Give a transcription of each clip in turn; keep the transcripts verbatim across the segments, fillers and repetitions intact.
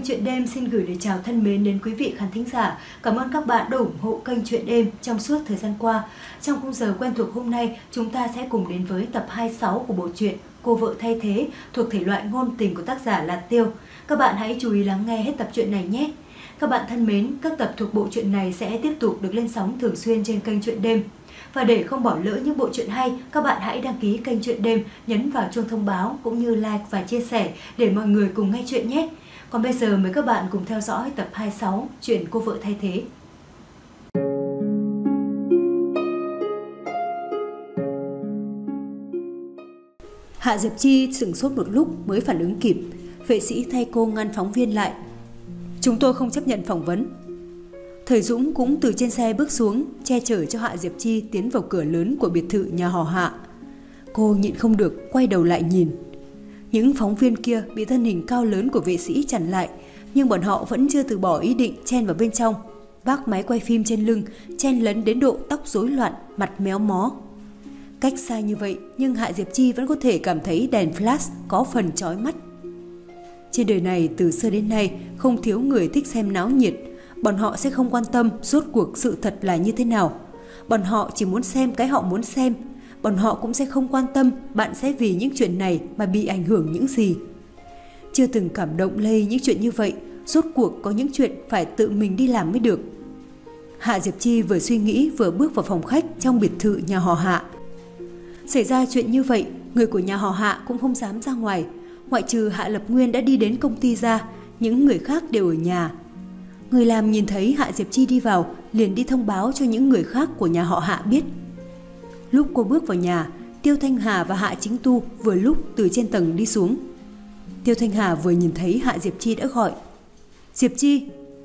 Chuyện Đêm xin gửi lời chào thân mến đến quý vị khán thính giả. Cảm ơn các bạn đã ủng hộ kênh Chuyện Đêm trong suốt thời gian qua. Trong khung giờ quen thuộc hôm nay, chúng ta sẽ cùng đến với tập hai mươi sáu của bộ truyện Cô Vợ Thay Thế thuộc thể loại ngôn tình của tác giả Lạt Tiêu. Các bạn hãy chú ý lắng nghe hết tập truyện này nhé. Các bạn thân mến, các tập thuộc bộ truyện này sẽ tiếp tục được lên sóng thường xuyên trên kênh Chuyện Đêm. Và để không bỏ lỡ những bộ truyện hay, các bạn hãy đăng ký kênh Chuyện Đêm, nhấn vào chuông thông báo cũng như like và chia sẻ để mọi người cùng nghe chuyện nhé. Còn bây giờ mời các bạn cùng theo dõi tập hai mươi sáu chuyện Cô Vợ Thay Thế. Hạ Diệp Chi sửng sốt một lúc mới phản ứng kịp. Vệ sĩ thay cô ngăn phóng viên lại. Chúng tôi không chấp nhận phỏng vấn. Thời Dũng cũng từ trên xe bước xuống, che chở cho Hạ Diệp Chi tiến vào cửa lớn của biệt thự nhà họ Hạ. Cô nhịn không được quay đầu lại nhìn. Những phóng viên kia bị thân hình cao lớn của vệ sĩ chặn lại, nhưng bọn họ vẫn chưa từ bỏ ý định chen vào bên trong. Vác máy quay phim trên lưng, chen lấn đến độ tóc rối loạn, mặt méo mó. Cách xa như vậy nhưng Hạ Diệp Chi vẫn có thể cảm thấy đèn flash có phần chói mắt. Trên đời này từ xưa đến nay không thiếu người thích xem náo nhiệt. Bọn họ sẽ không quan tâm rốt cuộc sự thật là như thế nào. Bọn họ chỉ muốn xem cái họ muốn xem. Bọn họ cũng sẽ không quan tâm bạn sẽ vì những chuyện này mà bị ảnh hưởng những gì. Chưa từng cảm động lây những chuyện như vậy, rốt cuộc có những chuyện phải tự mình đi làm mới được. Hạ Diệp Chi vừa suy nghĩ vừa bước vào phòng khách trong biệt thự nhà họ Hạ. Xảy ra chuyện như vậy, người của nhà họ Hạ cũng không dám ra ngoài. Ngoại trừ Hạ Lập Nguyên đã đi đến công ty ra, những người khác đều ở nhà. Người làm nhìn thấy Hạ Diệp Chi đi vào, liền đi thông báo cho những người khác của nhà họ Hạ biết. Lúc cô bước vào nhà, Tiêu Thanh Hà và Hạ Chính Tu vừa lúc từ trên tầng đi xuống. Tiêu Thanh Hà vừa nhìn thấy Hạ Diệp Chi đã gọi. Diệp Chi!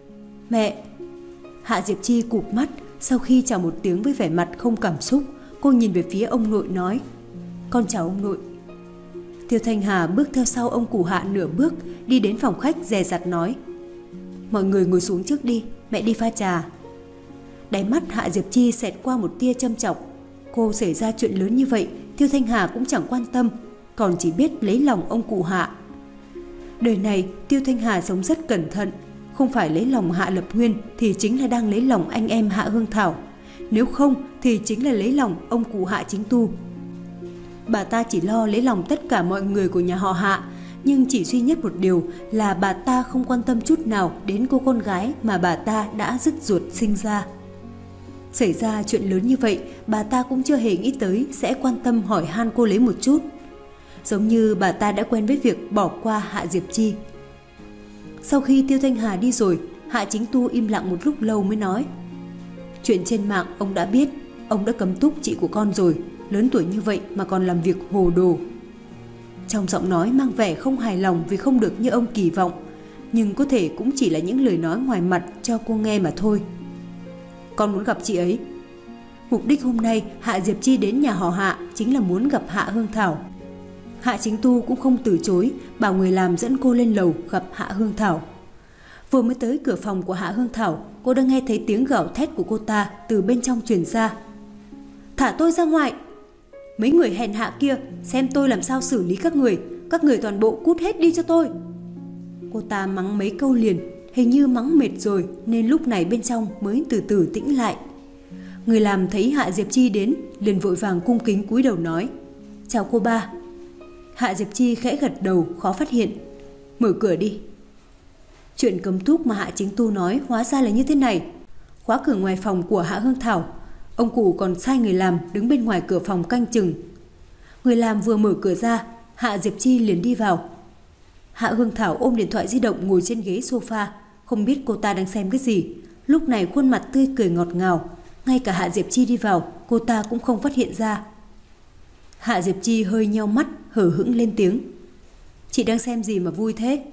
Mẹ! Hạ Diệp Chi cụp mắt, sau khi chào một tiếng với vẻ mặt không cảm xúc, cô nhìn về phía ông nội nói. Con chào ông nội. Tiêu Thanh Hà bước theo sau ông cụ Hạ nửa bước, đi đến phòng khách dè dặt nói. Mọi người ngồi xuống trước đi, mẹ đi pha trà. Đáy mắt Hạ Diệp Chi xẹt qua một tia châm chọc. Cô xảy ra chuyện lớn như vậy, Tiêu Thanh Hà cũng chẳng quan tâm, còn chỉ biết lấy lòng ông cụ Hạ. Đời này Tiêu Thanh Hà sống rất cẩn thận, không phải lấy lòng Hạ Lập Nguyên thì chính là đang lấy lòng anh em Hạ Hương Thảo, nếu không thì chính là lấy lòng ông cụ Hạ Chính Tu. Bà ta chỉ lo lấy lòng tất cả mọi người của nhà họ Hạ, nhưng chỉ duy nhất một điều là bà ta không quan tâm chút nào đến cô con gái mà bà ta đã dứt ruột sinh ra. Xảy ra chuyện lớn như vậy, bà ta cũng chưa hề nghĩ tới sẽ quan tâm hỏi han cô lấy một chút. Giống như bà ta đã quen với việc bỏ qua Hạ Diệp Chi. Sau khi Tiêu Thanh Hà đi rồi, Hạ Chính Tu im lặng một lúc lâu mới nói. Chuyện trên mạng ông đã biết, ông đã cấm túc chị của con rồi, lớn tuổi như vậy mà còn làm việc hồ đồ. Trong giọng nói mang vẻ không hài lòng vì không được như ông kỳ vọng, nhưng có thể cũng chỉ là những lời nói ngoài mặt cho cô nghe mà thôi. Con muốn gặp chị ấy. Mục đích hôm nay Hạ Diệp Chi đến nhà họ Hạ chính là muốn gặp Hạ Hương Thảo. Hạ Chính Tu cũng không từ chối, bảo người làm dẫn cô lên lầu gặp Hạ Hương Thảo. Vừa mới tới cửa phòng của Hạ Hương Thảo, cô đã nghe thấy tiếng gào thét của cô ta từ bên trong truyền ra. Thả tôi ra ngoài! Mấy người hèn hạ kia, xem tôi làm sao xử lý các người, các người toàn bộ cút hết đi cho tôi. Cô ta mắng mấy câu liền, hình như mắng mệt rồi nên lúc này bên trong mới từ từ tĩnh lại. Người làm thấy Hạ Diệp Chi đến, liền vội vàng cung kính cúi đầu nói. Chào cô ba. Hạ Diệp Chi khẽ gật đầu khó phát hiện. Mở cửa đi. Chuyện cấm túc mà Hạ Chính Tu nói hóa ra là như thế này. Khóa cửa ngoài phòng của Hạ Hương Thảo, ông cụ còn sai người làm đứng bên ngoài cửa phòng canh chừng. Người làm vừa mở cửa ra, Hạ Diệp Chi liền đi vào. Hạ Hương Thảo ôm điện thoại di động ngồi trên ghế sofa, không biết cô ta đang xem cái gì. Lúc này khuôn mặt tươi cười ngọt ngào, ngay cả Hạ Diệp Chi đi vào, cô ta cũng không phát hiện ra. Hạ Diệp Chi hơi nheo mắt, hở hững lên tiếng. Chị đang xem gì mà vui thế?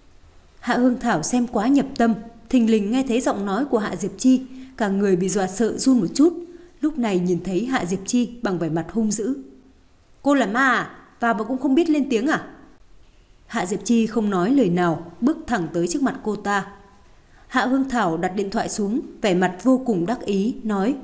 Hạ Hương Thảo xem quá nhập tâm, thình lình nghe thấy giọng nói của Hạ Diệp Chi, cả người bị dọa sợ run một chút. Lúc này nhìn thấy Hạ Diệp Chi bằng vẻ mặt hung dữ. Cô là ma à? Vào mà cũng không biết lên tiếng à? Hạ Diệp Chi không nói lời nào, bước thẳng tới trước mặt cô ta. Hạ Hương Thảo đặt điện thoại xuống, vẻ mặt vô cùng đắc ý, nói.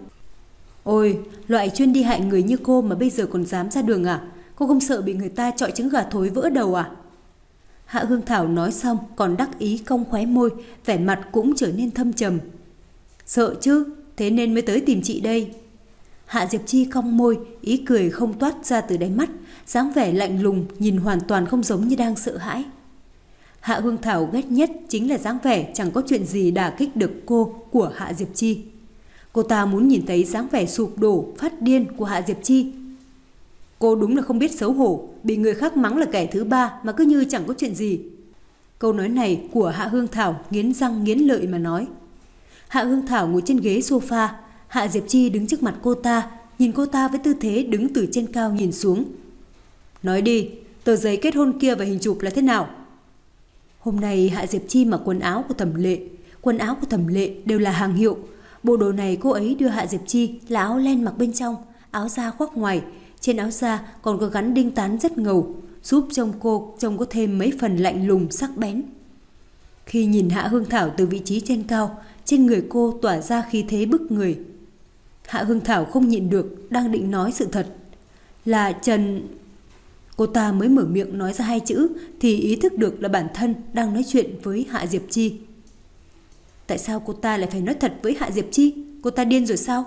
Ôi, loại chuyên đi hại người như cô mà bây giờ còn dám ra đường à? Cô không sợ bị người ta chọi trứng gà thối vỡ đầu à? Hạ Hương Thảo nói xong còn đắc ý cong khóe môi, vẻ mặt cũng trở nên thâm trầm. Sợ chứ, thế nên mới tới tìm chị đây. Hạ Diệp Chi cong môi, ý cười không toát ra từ đáy mắt, dáng vẻ lạnh lùng nhìn hoàn toàn không giống như đang sợ hãi. Hạ Hương Thảo ghét nhất chính là dáng vẻ chẳng có chuyện gì đả kích được cô của Hạ Diệp Chi. Cô ta muốn nhìn thấy dáng vẻ sụp đổ, phát điên của Hạ Diệp Chi. Cô đúng là không biết xấu hổ, bị người khác mắng là kẻ thứ ba mà cứ như chẳng có chuyện gì. Câu nói này của Hạ Hương Thảo nghiến răng nghiến lợi mà nói. Hạ Hương Thảo ngồi trên ghế sofa, Hạ Diệp Chi đứng trước mặt cô ta, nhìn cô ta với tư thế đứng từ trên cao nhìn xuống. Nói đi, tờ giấy kết hôn kia và hình chụp là thế nào? Hôm nay Hạ Diệp Chi mặc quần áo của Thẩm Lệ. Quần áo của Thẩm Lệ đều là hàng hiệu. Bộ đồ này cô ấy đưa Hạ Diệp Chi là áo len mặc bên trong, áo da khoác ngoài. Trên áo da còn có gắn đinh tán rất ngầu, giúp trông cô trông có thêm mấy phần lạnh lùng sắc bén. Khi nhìn Hạ Hương Thảo từ vị trí trên cao, trên người cô tỏa ra khí thế bức người. Hạ Hương Thảo không nhịn được, đang định nói sự thật. Là Trần... Cô ta mới mở miệng nói ra hai chữ thì ý thức được là bản thân đang nói chuyện với Hạ Diệp Chi. Tại sao cô ta lại phải nói thật với Hạ Diệp Chi? Cô ta điên rồi sao?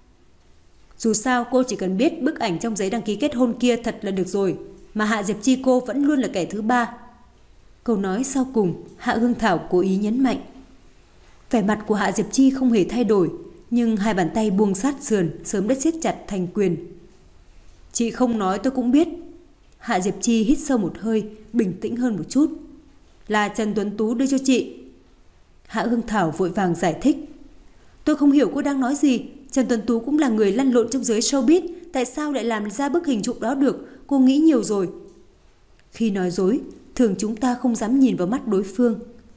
Dù sao cô chỉ cần biết bức ảnh trong giấy đăng ký kết hôn kia thật là được rồi, mà Hạ Diệp Chi cô vẫn luôn là kẻ thứ ba. Câu nói sau cùng Hạ Hương Thảo cố ý nhấn mạnh. Vẻ mặt của Hạ Diệp Chi không hề thay đổi, nhưng hai bàn tay buông sát sườn sớm đã siết chặt thành quyền. Chị không nói tôi cũng biết. Hạ Diệp Chi hít sâu một hơi, bình tĩnh hơn một chút. Là Trần Tuấn Tú đưa cho chị. Hạ Hương Thảo vội vàng giải thích. Tôi không hiểu cô đang nói gì. Trần Tuấn Tú cũng là người lăn lộn trong giới showbiz, tại sao lại làm ra bức hình chụp đó được? Cô nghĩ nhiều rồi. Khi nói dối, thường chúng ta không dám nhìn vào mắt đối phương.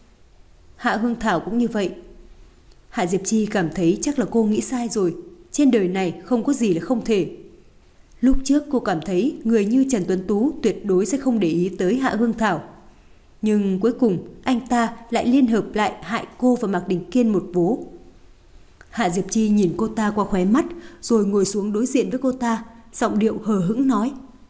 Hạ Hương Thảo cũng như vậy. Hạ Diệp Chi cảm thấy chắc là cô nghĩ sai rồi. Trên đời này không có gì là không thể. Lúc trước cô cảm thấy người như Trần Tuấn Tú tuyệt đối sẽ không để ý tới Hạ Hương Thảo. Nhưng cuối cùng anh ta lại liên hợp lại hại cô và Mạc Đình Kiên một vố. Hạ Diệp Chi nhìn cô ta qua khóe mắt, rồi ngồi xuống đối diện với cô ta, giọng điệu hờ hững nói.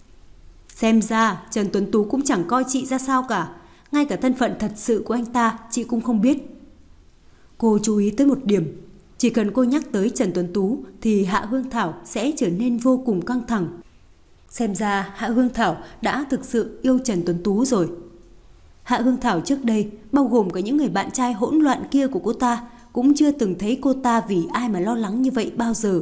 Xem ra Trần Tuấn Tú cũng chẳng coi chị ra sao cả. Ngay cả thân phận thật sự của anh ta chị cũng không biết. Cô chú ý tới một điểm. Chỉ cần cô nhắc tới Trần Tuấn Tú thì Hạ Hương Thảo sẽ trở nên vô cùng căng thẳng. Xem ra Hạ Hương Thảo đã thực sự yêu Trần Tuấn Tú rồi. Hạ Hương Thảo trước đây, bao gồm cả những người bạn trai hỗn loạn kia của cô ta, cũng chưa từng thấy cô ta vì ai mà lo lắng như vậy bao giờ.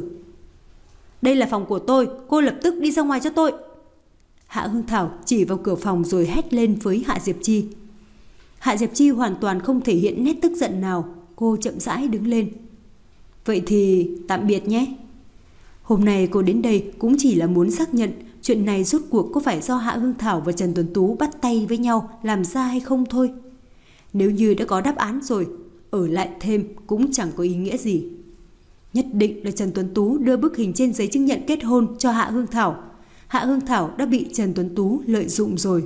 Đây là phòng của tôi, cô lập tức đi ra ngoài cho tôi. Hạ Hương Thảo chỉ vào cửa phòng rồi hét lên với Hạ Diệp Chi. Hạ Diệp Chi hoàn toàn không thể hiện nét tức giận nào. Cô chậm rãi đứng lên. Vậy thì tạm biệt nhé. Hôm nay cô đến đây cũng chỉ là muốn xác nhận chuyện này rốt cuộc có phải do Hạ Hương Thảo và Trần Tuấn Tú bắt tay với nhau làm ra hay không thôi. Nếu như đã có đáp án rồi, ở lại thêm cũng chẳng có ý nghĩa gì. Nhất định là Trần Tuấn Tú đưa bức hình trên giấy chứng nhận kết hôn cho Hạ Hương Thảo. Hạ Hương Thảo đã bị Trần Tuấn Tú lợi dụng rồi.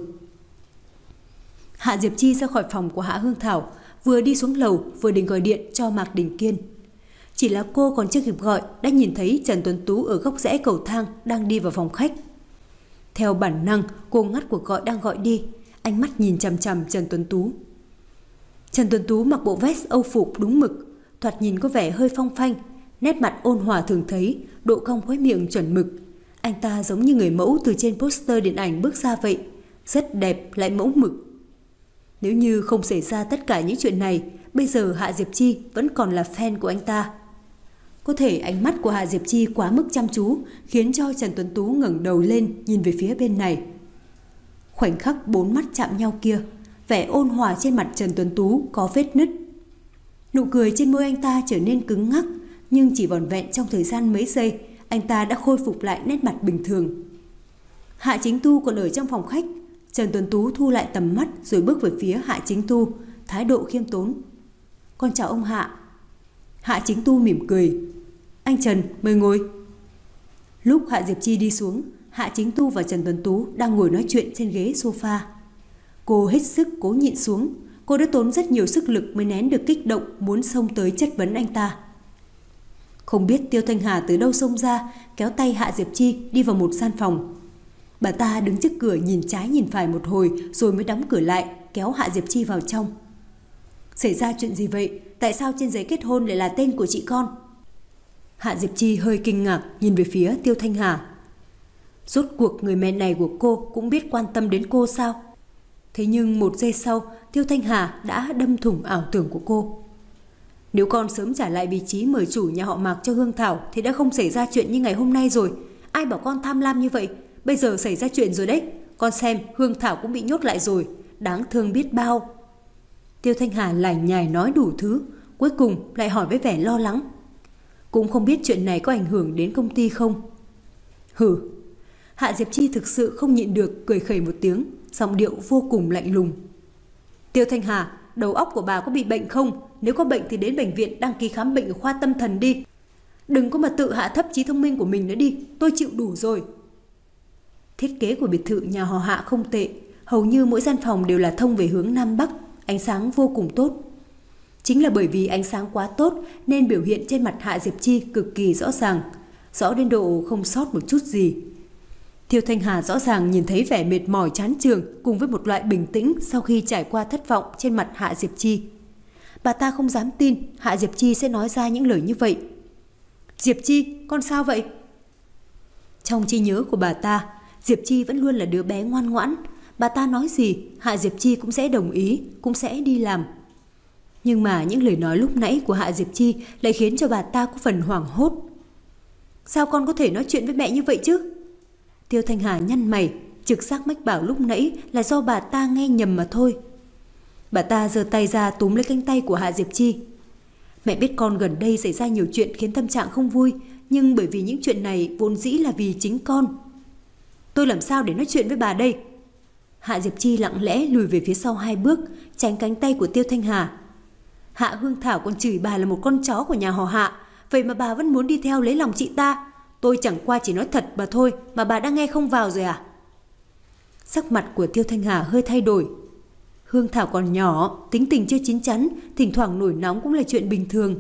Hạ Diệp Chi ra khỏi phòng của Hạ Hương Thảo, vừa đi xuống lầu vừa định gọi điện cho Mạc Đình Kiên. Chỉ là cô còn chưa kịp gọi đã nhìn thấy Trần Tuấn Tú ở góc rẽ cầu thang đang đi vào phòng khách. Theo bản năng cô ngắt cuộc gọi đang gọi đi, ánh mắt nhìn chằm chằm Trần Tuấn Tú. Trần Tuấn Tú mặc bộ vest Âu phục đúng mực, thoạt nhìn có vẻ hơi phong phanh, nét mặt ôn hòa thường thấy, độ cong khóe miệng chuẩn mực. Anh ta giống như người mẫu từ trên poster điện ảnh bước ra vậy, rất đẹp lại mẫu mực. Nếu như không xảy ra tất cả những chuyện này, bây giờ Hạ Diệp Chi vẫn còn là fan của anh ta. Có thể ánh mắt của Hạ Diệp Chi quá mức chăm chú, khiến cho Trần Tuấn Tú ngẩng đầu lên nhìn về phía bên này. Khoảnh khắc bốn mắt chạm nhau kia, vẻ ôn hòa trên mặt Trần Tuấn Tú có vết nứt. Nụ cười trên môi anh ta trở nên cứng ngắc, nhưng chỉ vỏn vẹn trong thời gian mấy giây, anh ta đã khôi phục lại nét mặt bình thường. Hạ Chính Tu còn ở trong phòng khách. Trần Tuấn Tú thu lại tầm mắt rồi bước về phía Hạ Chính Tu, thái độ khiêm tốn. Con chào ông Hạ. Hạ Chính Tu mỉm cười. Anh Trần, mời ngồi. Lúc Hạ Diệp Chi đi xuống, Hạ Chính Tu và Trần Tuấn Tú đang ngồi nói chuyện trên ghế sofa. Cô hết sức cố nhịn xuống. Cô đã tốn rất nhiều sức lực mới nén được kích động muốn xông tới chất vấn anh ta. Không biết Tiêu Thanh Hà từ đâu xông ra, kéo tay Hạ Diệp Chi đi vào một gian phòng. Bà ta đứng trước cửa nhìn trái nhìn phải một hồi rồi mới đóng cửa lại. kéo Hạ Diệp Chi vào trong. Xảy ra chuyện gì vậy? Tại sao trên giấy kết hôn lại là tên của chị con? Hạ Diệp Chi hơi kinh ngạc nhìn về phía Tiêu Thanh Hà. Rốt cuộc người mẹ này của cô cũng biết quan tâm đến cô sao? Thế nhưng một giây sau, Tiêu Thanh Hà đã đâm thủng ảo tưởng của cô. Nếu con sớm trả lại vị trí mời chủ nhà họ Mạc cho Hương Thảo thì đã không xảy ra chuyện như ngày hôm nay rồi. Ai bảo con tham lam như vậy? Bây giờ xảy ra chuyện rồi đấy. Con xem Hương Thảo cũng bị nhốt lại rồi. Đáng thương biết bao. Tiêu Thanh Hà lải nhải nói đủ thứ, cuối cùng lại hỏi với vẻ lo lắng. Cũng không biết chuyện này có ảnh hưởng đến công ty không? Hử. Hạ Diệp Chi thực sự không nhịn được cười khẩy một tiếng, giọng điệu vô cùng lạnh lùng. Tiêu Thanh Hà, đầu óc của bà có bị bệnh không? Nếu có bệnh thì đến bệnh viện đăng ký khám bệnh ở khoa tâm thần đi. Đừng có mà tự hạ thấp trí thông minh của mình nữa đi. Tôi chịu đủ rồi. Thiết kế của biệt thự nhà họ Hạ không tệ. Hầu như mỗi gian phòng đều là thông về hướng Nam Bắc. Ánh sáng vô cùng tốt. Chính là bởi vì ánh sáng quá tốt nên biểu hiện trên mặt Hạ Diệp Chi cực kỳ rõ ràng. Rõ đến độ không sót một chút gì. Tiêu Thanh Hà rõ ràng nhìn thấy vẻ mệt mỏi chán chường cùng với một loại bình tĩnh sau khi trải qua thất vọng trên mặt Hạ Diệp Chi. Bà ta không dám tin Hạ Diệp Chi sẽ nói ra những lời như vậy. Diệp Chi, con sao vậy? Trong trí nhớ của bà ta, Diệp Chi vẫn luôn là đứa bé ngoan ngoãn. Bà ta nói gì, Hạ Diệp Chi cũng sẽ đồng ý, cũng sẽ đi làm. Nhưng mà những lời nói lúc nãy của Hạ Diệp Chi lại khiến cho bà ta có phần hoảng hốt. Sao con có thể nói chuyện với mẹ như vậy chứ? Tiêu Thanh Hà nhăn mày, trực giác mách bảo lúc nãy là do bà ta nghe nhầm mà thôi. Bà ta giơ tay ra túm lấy cánh tay của Hạ Diệp Chi. Mẹ biết con gần đây xảy ra nhiều chuyện khiến tâm trạng không vui, nhưng bởi vì những chuyện này vốn dĩ là vì chính con. Tôi làm sao để nói chuyện với bà đây? Hạ Diệp Chi lặng lẽ lùi về phía sau hai bước, tránh cánh tay của Tiêu Thanh Hà. Hạ Hương Thảo còn chửi bà là một con chó của nhà họ Hạ, vậy mà bà vẫn muốn đi theo lấy lòng chị ta. Tôi chẳng qua chỉ nói thật mà thôi, mà bà đã nghe không vào rồi à? Sắc mặt của Tiêu Thanh Hà hơi thay đổi. Hương Thảo còn nhỏ, tính tình chưa chín chắn, thỉnh thoảng nổi nóng cũng là chuyện bình thường.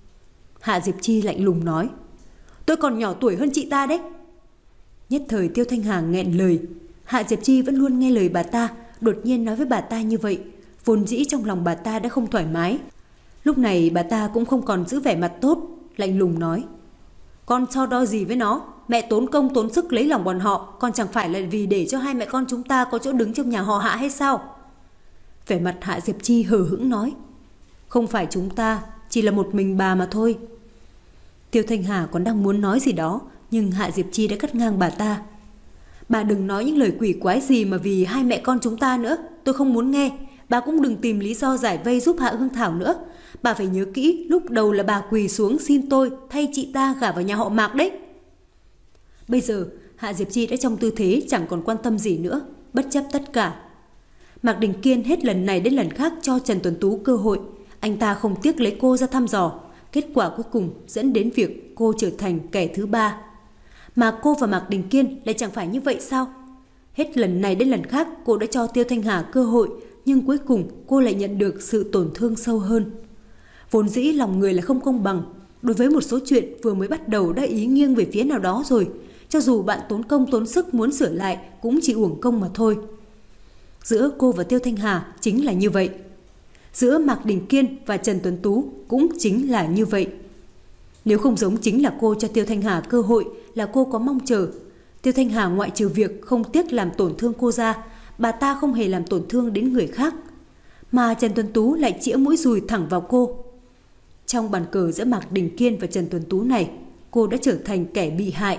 Hạ Diệp Chi lạnh lùng nói. Tôi còn nhỏ tuổi hơn chị ta đấy. Nhất thời Tiêu Thanh Hà nghẹn lời. Hạ Diệp Chi vẫn luôn nghe lời bà ta, đột nhiên nói với bà ta như vậy, vốn dĩ trong lòng bà ta đã không thoải mái. Lúc này bà ta cũng không còn giữ vẻ mặt tốt, lạnh lùng nói. Con so đo gì với nó? Mẹ tốn công tốn sức lấy lòng bọn họ, còn chẳng phải là vì để cho hai mẹ con chúng ta có chỗ đứng trong nhà họ Hạ hay sao? Vẻ mặt Hạ Diệp Chi hờ hững nói. Không phải chúng ta, chỉ là một mình bà mà thôi. Tiêu Thanh Hà còn đang muốn nói gì đó, nhưng Hạ Diệp Chi đã cắt ngang bà ta. Bà đừng nói những lời quỷ quái gì mà vì hai mẹ con chúng ta nữa, tôi không muốn nghe. Bà cũng đừng tìm lý do giải vây giúp Hạ Hương Thảo nữa. Bà phải nhớ kỹ, lúc đầu là bà quỳ xuống xin tôi thay chị ta gả vào nhà họ Mạc đấy. Bây giờ Hạ Diệp Chi đã trong tư thế chẳng còn quan tâm gì nữa, bất chấp tất cả. Mạc Đình Kiên hết lần này đến lần khác cho Trần Tuấn Tú cơ hội. Anh ta không tiếc lấy cô ra thăm dò. Kết quả cuối cùng dẫn đến việc cô trở thành kẻ thứ ba. Mà cô và Mạc Đình Kiên lại chẳng phải như vậy sao? Hết lần này đến lần khác cô đã cho Tiêu Thanh Hà cơ hội, nhưng cuối cùng cô lại nhận được sự tổn thương sâu hơn. Vốn dĩ lòng người là không công bằng. Đối với một số chuyện vừa mới bắt đầu đã ý nghiêng về phía nào đó rồi, cho dù bạn tốn công tốn sức muốn sửa lại cũng chỉ uổng công mà thôi. Giữa cô và Tiêu Thanh Hà chính là như vậy. Giữa Mạc Đình Kiên và Trần Tuấn Tú cũng chính là như vậy. Nếu không giống chính là cô cho Tiêu Thanh Hà cơ hội, là cô có mong chờ. Tiêu Thanh Hà ngoại trừ việc không tiếc làm tổn thương cô ra, bà ta không hề làm tổn thương đến người khác. Mà Trần Tuấn Tú lại chĩa mũi dùi thẳng vào cô. Trong bàn cờ giữa Mạc Đình Kiên và Trần Tuấn Tú này, cô đã trở thành kẻ bị hại.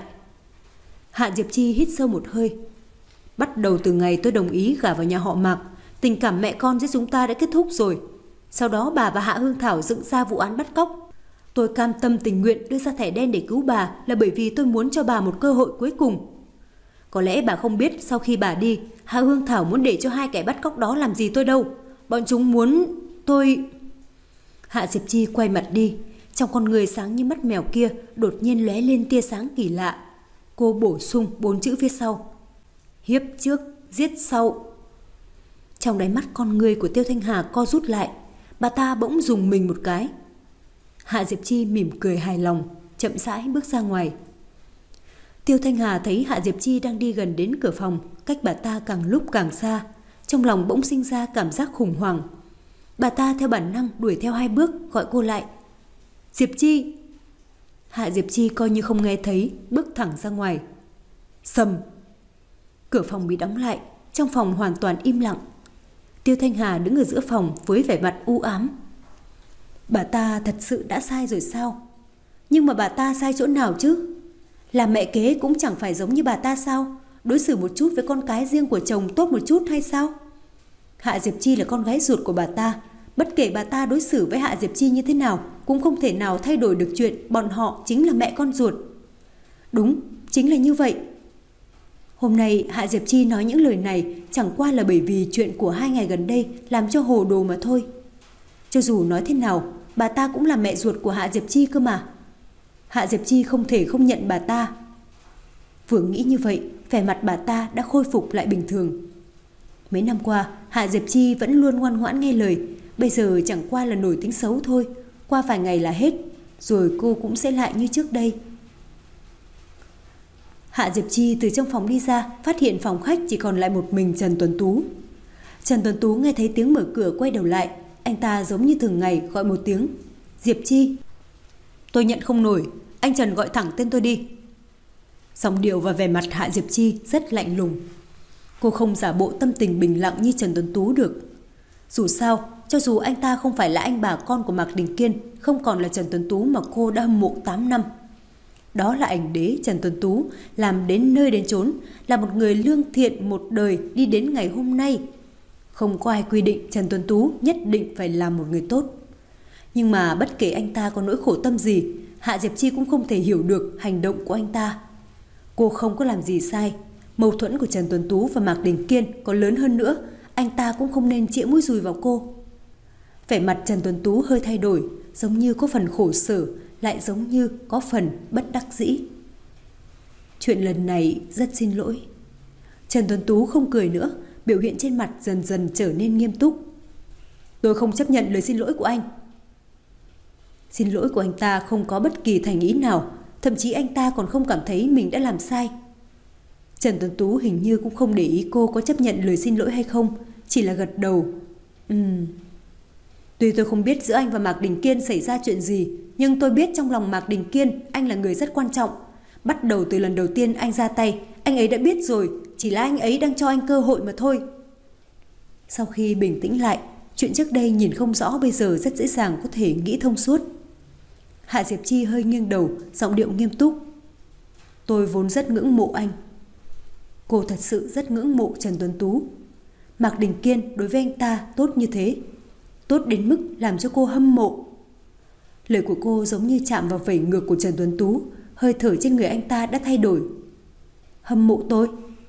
Hạ Diệp Chi hít sâu một hơi. Bắt đầu từ ngày tôi đồng ý gả vào nhà họ Mạc, tình cảm mẹ con giữa chúng ta đã kết thúc rồi. Sau đó bà và Hạ Hương Thảo dựng ra vụ án bắt cóc. Tôi cam tâm tình nguyện đưa ra thẻ đen để cứu bà là bởi vì tôi muốn cho bà một cơ hội cuối cùng. Có lẽ bà không biết sau khi bà đi, Hạ Hương Thảo muốn để cho hai kẻ bắt cóc đó làm gì tôi đâu. Bọn chúng muốn... tôi... Hạ Diệp Chi quay mặt đi. Trong con người sáng như mắt mèo kia đột nhiên lóe lên tia sáng kỳ lạ. Cô bổ sung bốn chữ phía sau. Hiếp trước, giết sau. Trong đáy mắt con người của Tiêu Thanh Hà co rút lại. Bà ta bỗng dùng mình một cái. Hạ Diệp Chi mỉm cười hài lòng, chậm rãi bước ra ngoài. Tiêu Thanh Hà thấy Hạ Diệp Chi đang đi gần đến cửa phòng, cách bà ta càng lúc càng xa. trong lòng bỗng sinh ra cảm giác khủng hoảng. Bà ta theo bản năng đuổi theo hai bước gọi cô lại. Diệp Chi! Hạ Diệp Chi coi như không nghe thấy, bước thẳng ra ngoài. Sầm! Cửa phòng bị đóng lại, trong phòng hoàn toàn im lặng. Tiêu Thanh Hà đứng ở giữa phòng với vẻ mặt u ám. Bà ta thật sự đã sai rồi sao? Nhưng mà bà ta sai chỗ nào chứ? Làm mẹ kế cũng chẳng phải giống như bà ta sao? Đối xử một chút với con cái riêng của chồng tốt một chút hay sao? Hạ Diệp Chi là con gái ruột của bà ta. Bất kể bà ta đối xử với Hạ Diệp Chi như thế nào, cũng không thể nào thay đổi được chuyện bọn họ chính là mẹ con ruột. Đúng, chính là như vậy. Hôm nay Hạ Diệp Chi nói những lời này chẳng qua là bởi vì chuyện của hai ngày gần đây làm cho hồ đồ mà thôi. Cho dù nói thế nào, bà ta cũng là mẹ ruột của Hạ Diệp Chi cơ mà. Hạ Diệp Chi không thể không nhận bà ta. Vừa nghĩ như vậy, vẻ mặt bà ta đã khôi phục lại bình thường. Mấy năm qua, Hạ Diệp Chi vẫn luôn ngoan ngoãn nghe lời. Bây giờ chẳng qua là nổi tính xấu thôi. Qua vài ngày là hết, rồi cô cũng sẽ lại như trước đây. Hạ Diệp Chi từ trong phòng đi ra, phát hiện phòng khách chỉ còn lại một mình Trần Tuấn Tú. Trần Tuấn Tú nghe thấy tiếng mở cửa quay đầu lại. Anh ta giống như thường ngày gọi một tiếng. Diệp Chi! Tôi nhận không nổi, anh Trần gọi thẳng tên tôi đi. Giọng điệu và vẻ mặt Hạ Diệp Chi rất lạnh lùng. Cô không giả bộ tâm tình bình lặng như Trần Tuấn Tú được. Dù sao, cho dù anh ta không phải là anh bà con của Mạc Đình Kiên, không còn là Trần Tuấn Tú mà cô đã hâm mộ tám năm. Đó là ảnh đế Trần Tuấn Tú, làm đến nơi đến chốn, là một người lương thiện một đời đi đến ngày hôm nay. Không có ai quy định Trần Tuấn Tú nhất định phải làm một người tốt. Nhưng mà bất kể anh ta có nỗi khổ tâm gì, Hạ Diệp Chi cũng không thể hiểu được hành động của anh ta. Cô không có làm gì sai. Mâu thuẫn của Trần Tuấn Tú và Mạc Đình Kiên có lớn hơn nữa, anh ta cũng không nên chĩa mũi dùi vào cô. Vẻ mặt Trần Tuấn Tú hơi thay đổi, giống như có phần khổ sở, lại giống như có phần bất đắc dĩ. Chuyện lần này rất xin lỗi. Trần Tuấn Tú không cười nữa, biểu hiện trên mặt dần dần trở nên nghiêm túc. Tôi không chấp nhận lời xin lỗi của anh. Xin lỗi của anh ta không có bất kỳ thành ý nào, thậm chí anh ta còn không cảm thấy mình đã làm sai. Trần Tuấn Tú hình như cũng không để ý cô có chấp nhận lời xin lỗi hay không, chỉ là gật đầu. Ừm. Tuy tôi không biết giữa anh và Mạc Đình Kiên xảy ra chuyện gì, nhưng tôi biết trong lòng Mạc Đình Kiên anh là người rất quan trọng. Bắt đầu từ lần đầu tiên anh ra tay, anh ấy đã biết rồi, chỉ là anh ấy đang cho anh cơ hội mà thôi. Sau khi bình tĩnh lại, chuyện trước đây nhìn không rõ bây giờ rất dễ dàng có thể nghĩ thông suốt. Hạ Diệp Chi hơi nghiêng đầu, giọng điệu nghiêm túc. Tôi vốn rất ngưỡng mộ anh. Cô thật sự rất ngưỡng mộ Trần Tuấn Tú. Mạc Đình Kiên đối với anh ta tốt như thế, tốt đến mức làm cho cô hâm mộ. Lời của cô giống như chạm vào vảy ngược của Trần Tuấn Tú, hơi thở trên người anh ta đã thay đổi. Hâm mộ tôi?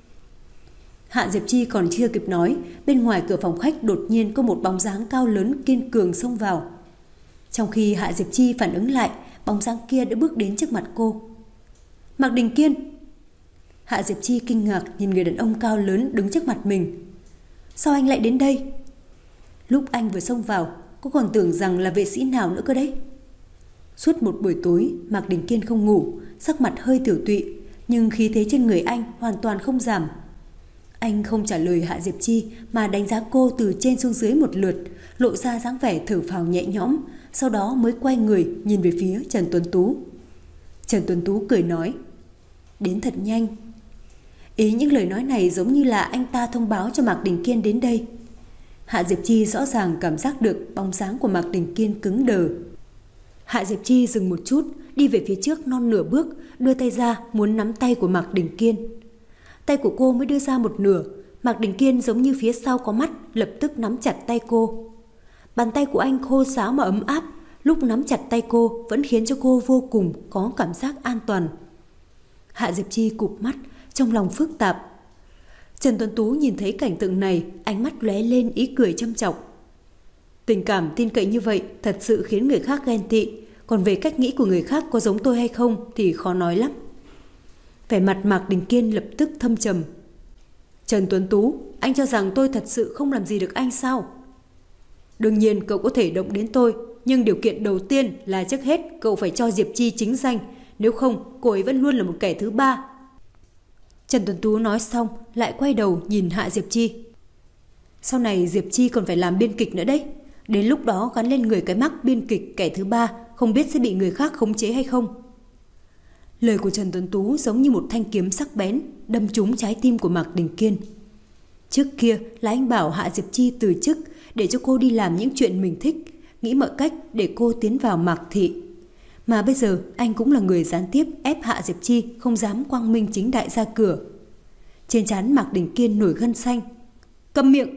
Hạ Diệp Chi còn chưa kịp nói, bên ngoài cửa phòng khách đột nhiên có một bóng dáng cao lớn kiên cường xông vào. Trong khi Hạ Diệp Chi phản ứng lại, bóng dáng kia đã bước đến trước mặt cô. Mạc Đình Kiên! Hạ Diệp Chi kinh ngạc nhìn người đàn ông cao lớn đứng trước mặt mình. Sao anh lại đến đây? Lúc anh vừa xông vào, cô còn tưởng rằng là vệ sĩ nào nữa cơ đấy. Suốt một buổi tối, Mạc Đình Kiên không ngủ, sắc mặt hơi tiểu tụy, nhưng khí thế trên người anh hoàn toàn không giảm. Anh không trả lời Hạ Diệp Chi mà đánh giá cô từ trên xuống dưới một lượt, lộ ra dáng vẻ thở phào nhẹ nhõm, sau đó mới quay người nhìn về phía Trần Tuấn Tú. Trần Tuấn Tú cười nói, đến thật nhanh. Ý những lời nói này giống như là anh ta thông báo cho Mạc Đình Kiên đến đây. Hạ Diệp Chi rõ ràng cảm giác được bóng dáng của Mạc Đình Kiên cứng đờ. Hạ Diệp Chi dừng một chút, đi về phía trước non nửa bước, đưa tay ra muốn nắm tay của Mạc Đình Kiên. Tay của cô mới đưa ra một nửa, Mạc Đình Kiên giống như phía sau có mắt, lập tức nắm chặt tay cô. Bàn tay của anh khô ráo mà ấm áp, lúc nắm chặt tay cô vẫn khiến cho cô vô cùng có cảm giác an toàn. Hạ Diệp Chi cụp mắt, trong lòng phức tạp. Trần Tuấn Tú nhìn thấy cảnh tượng này, ánh mắt lóe lên ý cười châm chọc. Tình cảm tin cậy như vậy thật sự khiến người khác ghen tị, còn về cách nghĩ của người khác có giống tôi hay không thì khó nói lắm. Vẻ mặt Mạc Đình Kiên lập tức thâm trầm. Trần Tuấn Tú, anh cho rằng tôi thật sự không làm gì được anh sao? Đương nhiên cậu có thể động đến tôi, nhưng điều kiện đầu tiên là trước hết cậu phải cho Diệp Chi chính danh, nếu không cô ấy vẫn luôn là một kẻ thứ ba. Trần Tuấn Tú nói xong lại quay đầu nhìn Hạ Diệp Chi. Sau này Diệp Chi còn phải làm biên kịch nữa đấy. Đến lúc đó gắn lên người cái mác biên kịch kẻ thứ ba, không biết sẽ bị người khác khống chế hay không. Lời của Trần Tuấn Tú giống như một thanh kiếm sắc bén, đâm trúng trái tim của Mạc Đình Kiên. Trước kia là anh bảo Hạ Diệp Chi từ chức để cho cô đi làm những chuyện mình thích, nghĩ mọi cách để cô tiến vào Mạc thị. Mà bây giờ anh cũng là người gián tiếp ép Hạ Diệp Chi không dám quang minh chính đại ra cửa. Trên trán Mạc Đình Kiên nổi gân xanh. Câm miệng!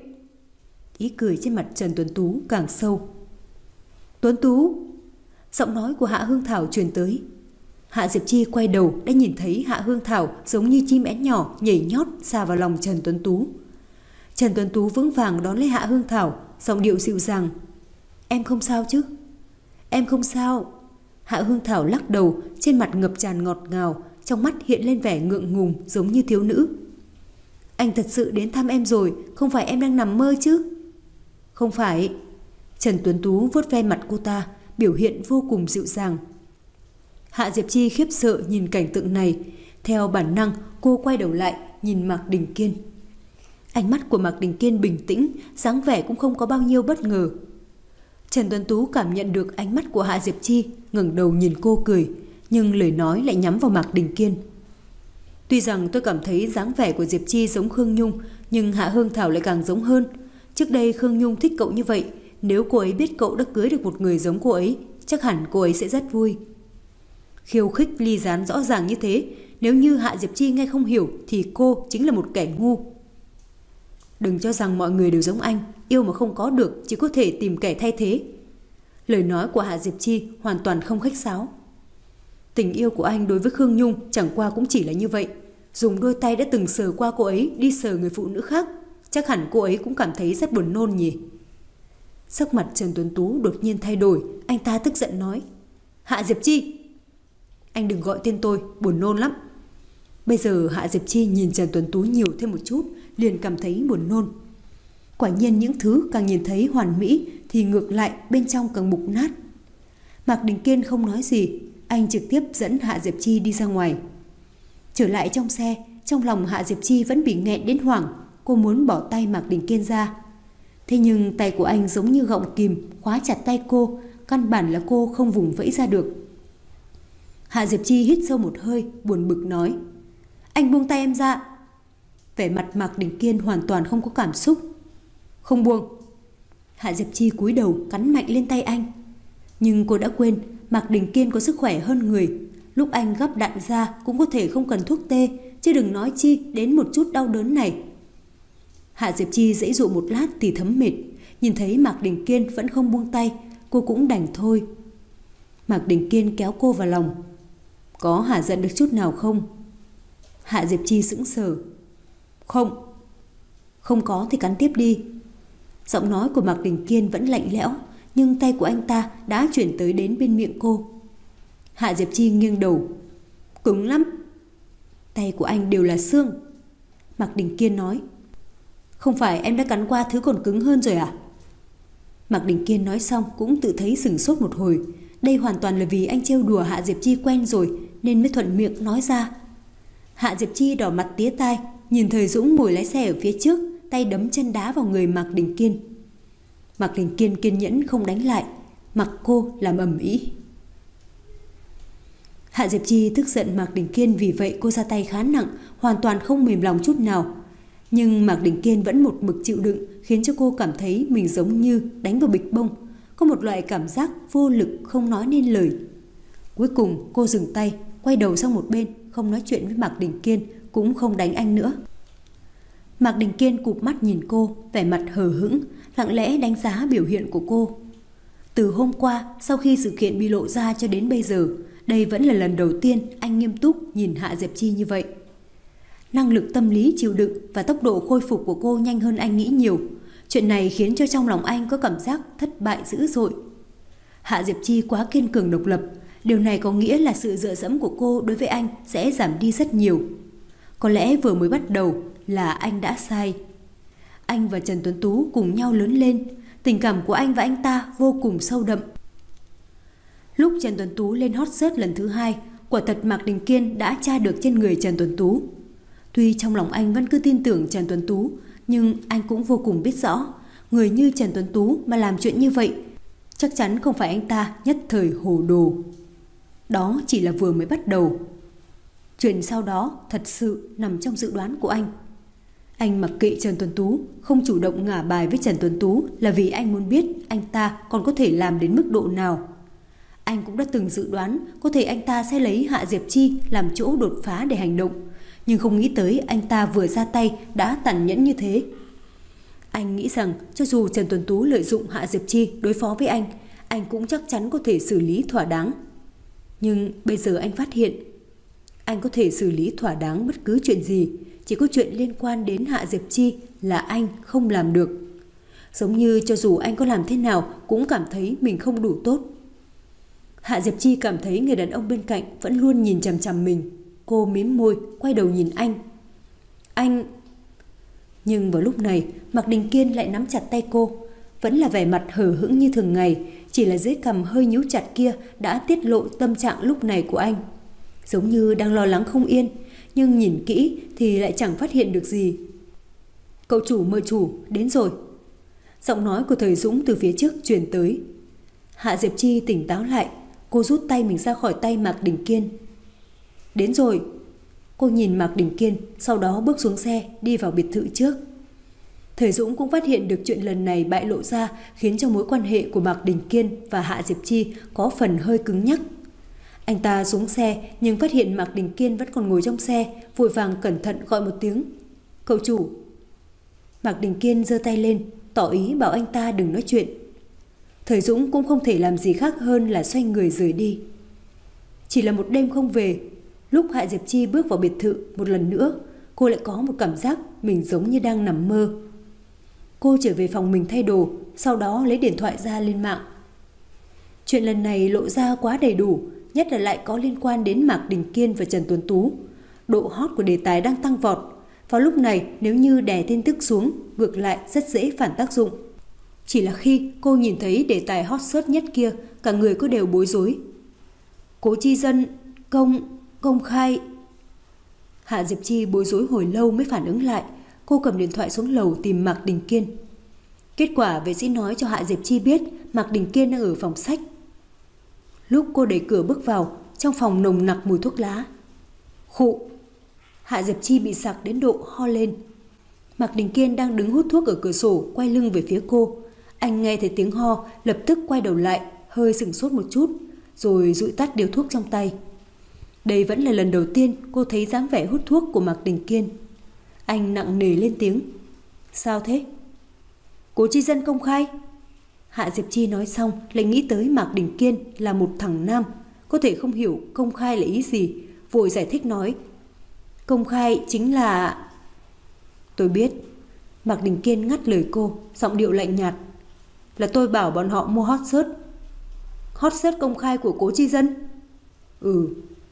Ý cười trên mặt Trần Tuấn Tú càng sâu. Tuấn Tú! Giọng nói của Hạ Hương Thảo truyền tới. Hạ Diệp Chi quay đầu đã nhìn thấy Hạ Hương Thảo giống như chim én nhỏ nhảy nhót xà vào lòng Trần Tuấn Tú. Trần Tuấn Tú vững vàng đón lấy Hạ Hương Thảo, giọng điệu dịu dàng. Em không sao chứ? Em không sao. Hạ Hương Thảo lắc đầu, trên mặt ngập tràn ngọt ngào, trong mắt hiện lên vẻ ngượng ngùng giống như thiếu nữ. Anh thật sự đến thăm em rồi, không phải em đang nằm mơ chứ? Không phải. Trần Tuấn Tú vuốt ve mặt cô ta, biểu hiện vô cùng dịu dàng. Hạ Diệp Chi khiếp sợ nhìn cảnh tượng này. Theo bản năng cô quay đầu lại nhìn Mạc Đình Kiên. Ánh mắt của Mạc Đình Kiên bình tĩnh, dáng vẻ cũng không có bao nhiêu bất ngờ. Trần Tuấn Tú cảm nhận được ánh mắt của Hạ Diệp Chi, ngẩng đầu nhìn cô cười, nhưng lời nói lại nhắm vào Mạc Đình Kiên. Tuy rằng tôi cảm thấy dáng vẻ của Diệp Chi giống Khương Nhung, nhưng Hạ Hương Thảo lại càng giống hơn. Trước đây Khương Nhung thích cậu như vậy, nếu cô ấy biết cậu đã cưới được một người giống cô ấy, chắc hẳn cô ấy sẽ rất vui. Khiêu khích ly gián rõ ràng như thế, nếu như Hạ Diệp Chi nghe không hiểu thì cô chính là một kẻ ngu. Đừng cho rằng mọi người đều giống anh, yêu mà không có được chỉ có thể tìm kẻ thay thế. Lời nói của Hạ Diệp Chi hoàn toàn không khách sáo. Tình yêu của anh đối với Khương Nhung chẳng qua cũng chỉ là như vậy. Dùng đôi tay đã từng sờ qua cô ấy đi sờ người phụ nữ khác, chắc hẳn cô ấy cũng cảm thấy rất buồn nôn nhỉ. Sắc mặt Trần Tuấn Tú đột nhiên thay đổi, anh ta tức giận nói. Hạ Diệp Chi! Anh đừng gọi tên tôi, buồn nôn lắm. Bây giờ Hạ Diệp Chi nhìn Trần Tuấn Tú nhiều thêm một chút, liền cảm thấy buồn nôn. Quả nhiên những thứ càng nhìn thấy hoàn mỹ thì ngược lại bên trong càng mục nát. Mạc Đình Kiên không nói gì, anh trực tiếp dẫn Hạ Diệp Chi đi ra ngoài. Trở lại trong xe, trong lòng Hạ Diệp Chi vẫn bị nghẹn đến hoảng, cô muốn bỏ tay Mạc Đình Kiên ra. Thế nhưng tay của anh giống như gọng kìm khóa chặt tay cô, căn bản là cô không vùng vẫy ra được. Hạ Diệp Chi hít sâu một hơi, buồn bực nói. Anh buông tay em ra. Vẻ mặt Mạc Đình Kiên hoàn toàn không có cảm xúc. Không buông. Hạ Diệp Chi cúi đầu cắn mạnh lên tay anh. Nhưng cô đã quên Mạc Đình Kiên có sức khỏe hơn người. Lúc anh gắp đạn ra cũng có thể không cần thuốc tê, chứ đừng nói chi đến một chút đau đớn này. Hạ Diệp Chi giãy dụ một lát thì thấm mệt. Nhìn thấy Mạc Đình Kiên vẫn không buông tay, cô cũng đành thôi. Mạc Đình Kiên kéo cô vào lòng. Có hả giận được chút nào không? Hạ Diệp Chi sững sờ. Không. Không có thì cắn tiếp đi. Giọng nói của Mạc Đình Kiên vẫn lạnh lẽo, nhưng tay của anh ta đã chuyển tới đến bên miệng cô. Hạ Diệp Chi nghiêng đầu. Cứng lắm. Tay của anh đều là xương. Mạc Đình Kiên nói. Không phải em đã cắn qua thứ còn cứng hơn rồi à? Mạc Đình Kiên nói xong cũng tự thấy sửng sốt một hồi. Đây hoàn toàn là vì anh trêu đùa Hạ Diệp Chi quen rồi nên mới thuận miệng nói ra. Hạ Diệp Chi đỏ mặt tía tai, nhìn Thời Dũng ngồi lái xe ở phía trước, tay đấm chân đá vào người Mạc Đình Kiên. Mạc Đình Kiên kiên nhẫn không đánh lại, mặc cô làm ầm ĩ. Hạ Diệp Chi tức giận Mạc Đình Kiên, vì vậy cô ra tay khá nặng, hoàn toàn không mềm lòng chút nào. Nhưng Mạc Đình Kiên vẫn một mực chịu đựng, khiến cho cô cảm thấy mình giống như đánh vào bịch bông, có một loại cảm giác vô lực không nói nên lời. Cuối cùng cô dừng tay, quay đầu sang một bên, không nói chuyện với Mạc Đình Kiên, cũng không đánh anh nữa. Mạc Đình Kiên cụp mắt nhìn cô, vẻ mặt hờ hững, lặng lẽ đánh giá biểu hiện của cô. Từ hôm qua, sau khi sự kiện bị lộ ra cho đến bây giờ, đây vẫn là lần đầu tiên anh nghiêm túc nhìn Hạ Diệp Chi như vậy. Năng lực tâm lý chịu đựng và tốc độ khôi phục của cô nhanh hơn anh nghĩ nhiều. Chuyện này khiến cho trong lòng anh có cảm giác thất bại dữ dội. Hạ Diệp Chi quá kiên cường độc lập, điều này có nghĩa là sự dựa dẫm của cô đối với anh sẽ giảm đi rất nhiều. Có lẽ vừa mới bắt đầu là anh đã sai. Anh và Trần Tuấn Tú cùng nhau lớn lên, tình cảm của anh và anh ta vô cùng sâu đậm. Lúc Trần Tuấn Tú lên hot search lần thứ hai, quả thật Mạc Đình Kiên đã tra được trên người Trần Tuấn Tú. Tuy trong lòng anh vẫn cứ tin tưởng Trần Tuấn Tú, Nhưng anh cũng vô cùng biết rõ, người như Trần Tuấn Tú mà làm chuyện như vậy, chắc chắn không phải anh ta nhất thời hồ đồ. Đó chỉ là vừa mới bắt đầu. Chuyện sau đó thật sự nằm trong dự đoán của anh. Anh mặc kệ Trần Tuấn Tú, không chủ động ngả bài với Trần Tuấn Tú là vì anh muốn biết anh ta còn có thể làm đến mức độ nào. Anh cũng đã từng dự đoán có thể anh ta sẽ lấy Hạ Diệp Chi làm chỗ đột phá để hành động, nhưng không nghĩ tới anh ta vừa ra tay đã tàn nhẫn như thế. Anh nghĩ rằng cho dù Trần Tuấn Tú lợi dụng Hạ Diệp Chi đối phó với anh, anh cũng chắc chắn có thể xử lý thỏa đáng. Nhưng bây giờ anh phát hiện, anh có thể xử lý thỏa đáng bất cứ chuyện gì, chỉ có chuyện liên quan đến Hạ Diệp Chi là anh không làm được. Giống như cho dù anh có làm thế nào cũng cảm thấy mình không đủ tốt. Hạ Diệp Chi cảm thấy người đàn ông bên cạnh vẫn luôn nhìn chằm chằm mình. Cô mím môi, quay đầu nhìn anh. Anh... Nhưng vào lúc này, Mạc Đình Kiên lại nắm chặt tay cô. Vẫn là vẻ mặt hờ hững như thường ngày, chỉ là dưới cằm hơi nhíu chặt kia đã tiết lộ tâm trạng lúc này của anh. Giống như đang lo lắng không yên, nhưng nhìn kỹ thì lại chẳng phát hiện được gì. Cậu chủ mời chủ, đến rồi. Giọng nói của Thời Dũng từ phía trước truyền tới. Hạ Diệp Chi tỉnh táo lại, cô rút tay mình ra khỏi tay Mạc Đình Kiên. Đến rồi. Cô nhìn Mạc Đình Kiên, sau đó bước xuống xe, đi vào biệt thự trước. Thời Dũng cũng phát hiện được chuyện lần này bại lộ ra, khiến cho mối quan hệ của Mạc Đình Kiên và Hạ Diệp Chi có phần hơi cứng nhắc. Anh ta xuống xe nhưng phát hiện Mạc Đình Kiên vẫn còn ngồi trong xe, vội vàng cẩn thận gọi một tiếng. Cậu chủ. Mạc Đình Kiên giơ tay lên, tỏ ý bảo anh ta đừng nói chuyện. Thời Dũng cũng không thể làm gì khác hơn là xoay người rời đi. Chỉ là một đêm không về, lúc Hạ Diệp Chi bước vào biệt thự một lần nữa, cô lại có một cảm giác mình giống như đang nằm mơ. Cô trở về phòng mình thay đồ, sau đó lấy điện thoại ra lên mạng. Chuyện lần này lộ ra quá đầy đủ, nhất là lại có liên quan đến Mạc Đình Kiên và Trần Tuấn Tú. Độ hot của đề tài đang tăng vọt. Vào lúc này nếu như đè tin tức xuống, ngược lại rất dễ phản tác dụng. Chỉ là khi cô nhìn thấy đề tài hot search nhất kia, cả người cô đều bối rối. Cố Chi Dân công công khai. Hạ Diệp Chi bối rối hồi lâu mới phản ứng lại. Cô cầm điện thoại xuống lầu tìm Mạc Đình Kiên. Kết quả vệ sĩ nói cho Hạ Diệp Chi biết Mạc Đình Kiên đang ở phòng sách. Lúc cô đẩy cửa bước vào, trong phòng nồng nặc mùi thuốc lá. Khụ. Hạ Diệp Chi bị sặc đến độ ho lên. Mạc Đình Kiên đang đứng hút thuốc ở cửa sổ, quay lưng về phía cô. Anh nghe thấy tiếng ho, lập tức quay đầu lại, hơi sửng sốt một chút, rồi dụi tắt điếu thuốc trong tay. Đây vẫn là lần đầu tiên cô thấy dáng vẻ hút thuốc của Mạc Đình Kiên. Anh nặng nề lên tiếng. Sao thế? Cố Chi Dân công khai. Hạ Diệp Chi nói xong lại nghĩ tới Mạc Đình Kiên là một thằng nam, có thể không hiểu công khai là ý gì, vội giải thích nói. Công khai chính là... Tôi biết. Mạc Đình Kiên ngắt lời cô, giọng điệu lạnh nhạt. Là tôi bảo bọn họ mua hot search. Hot search công khai của Cố Chi Dân? Ừ.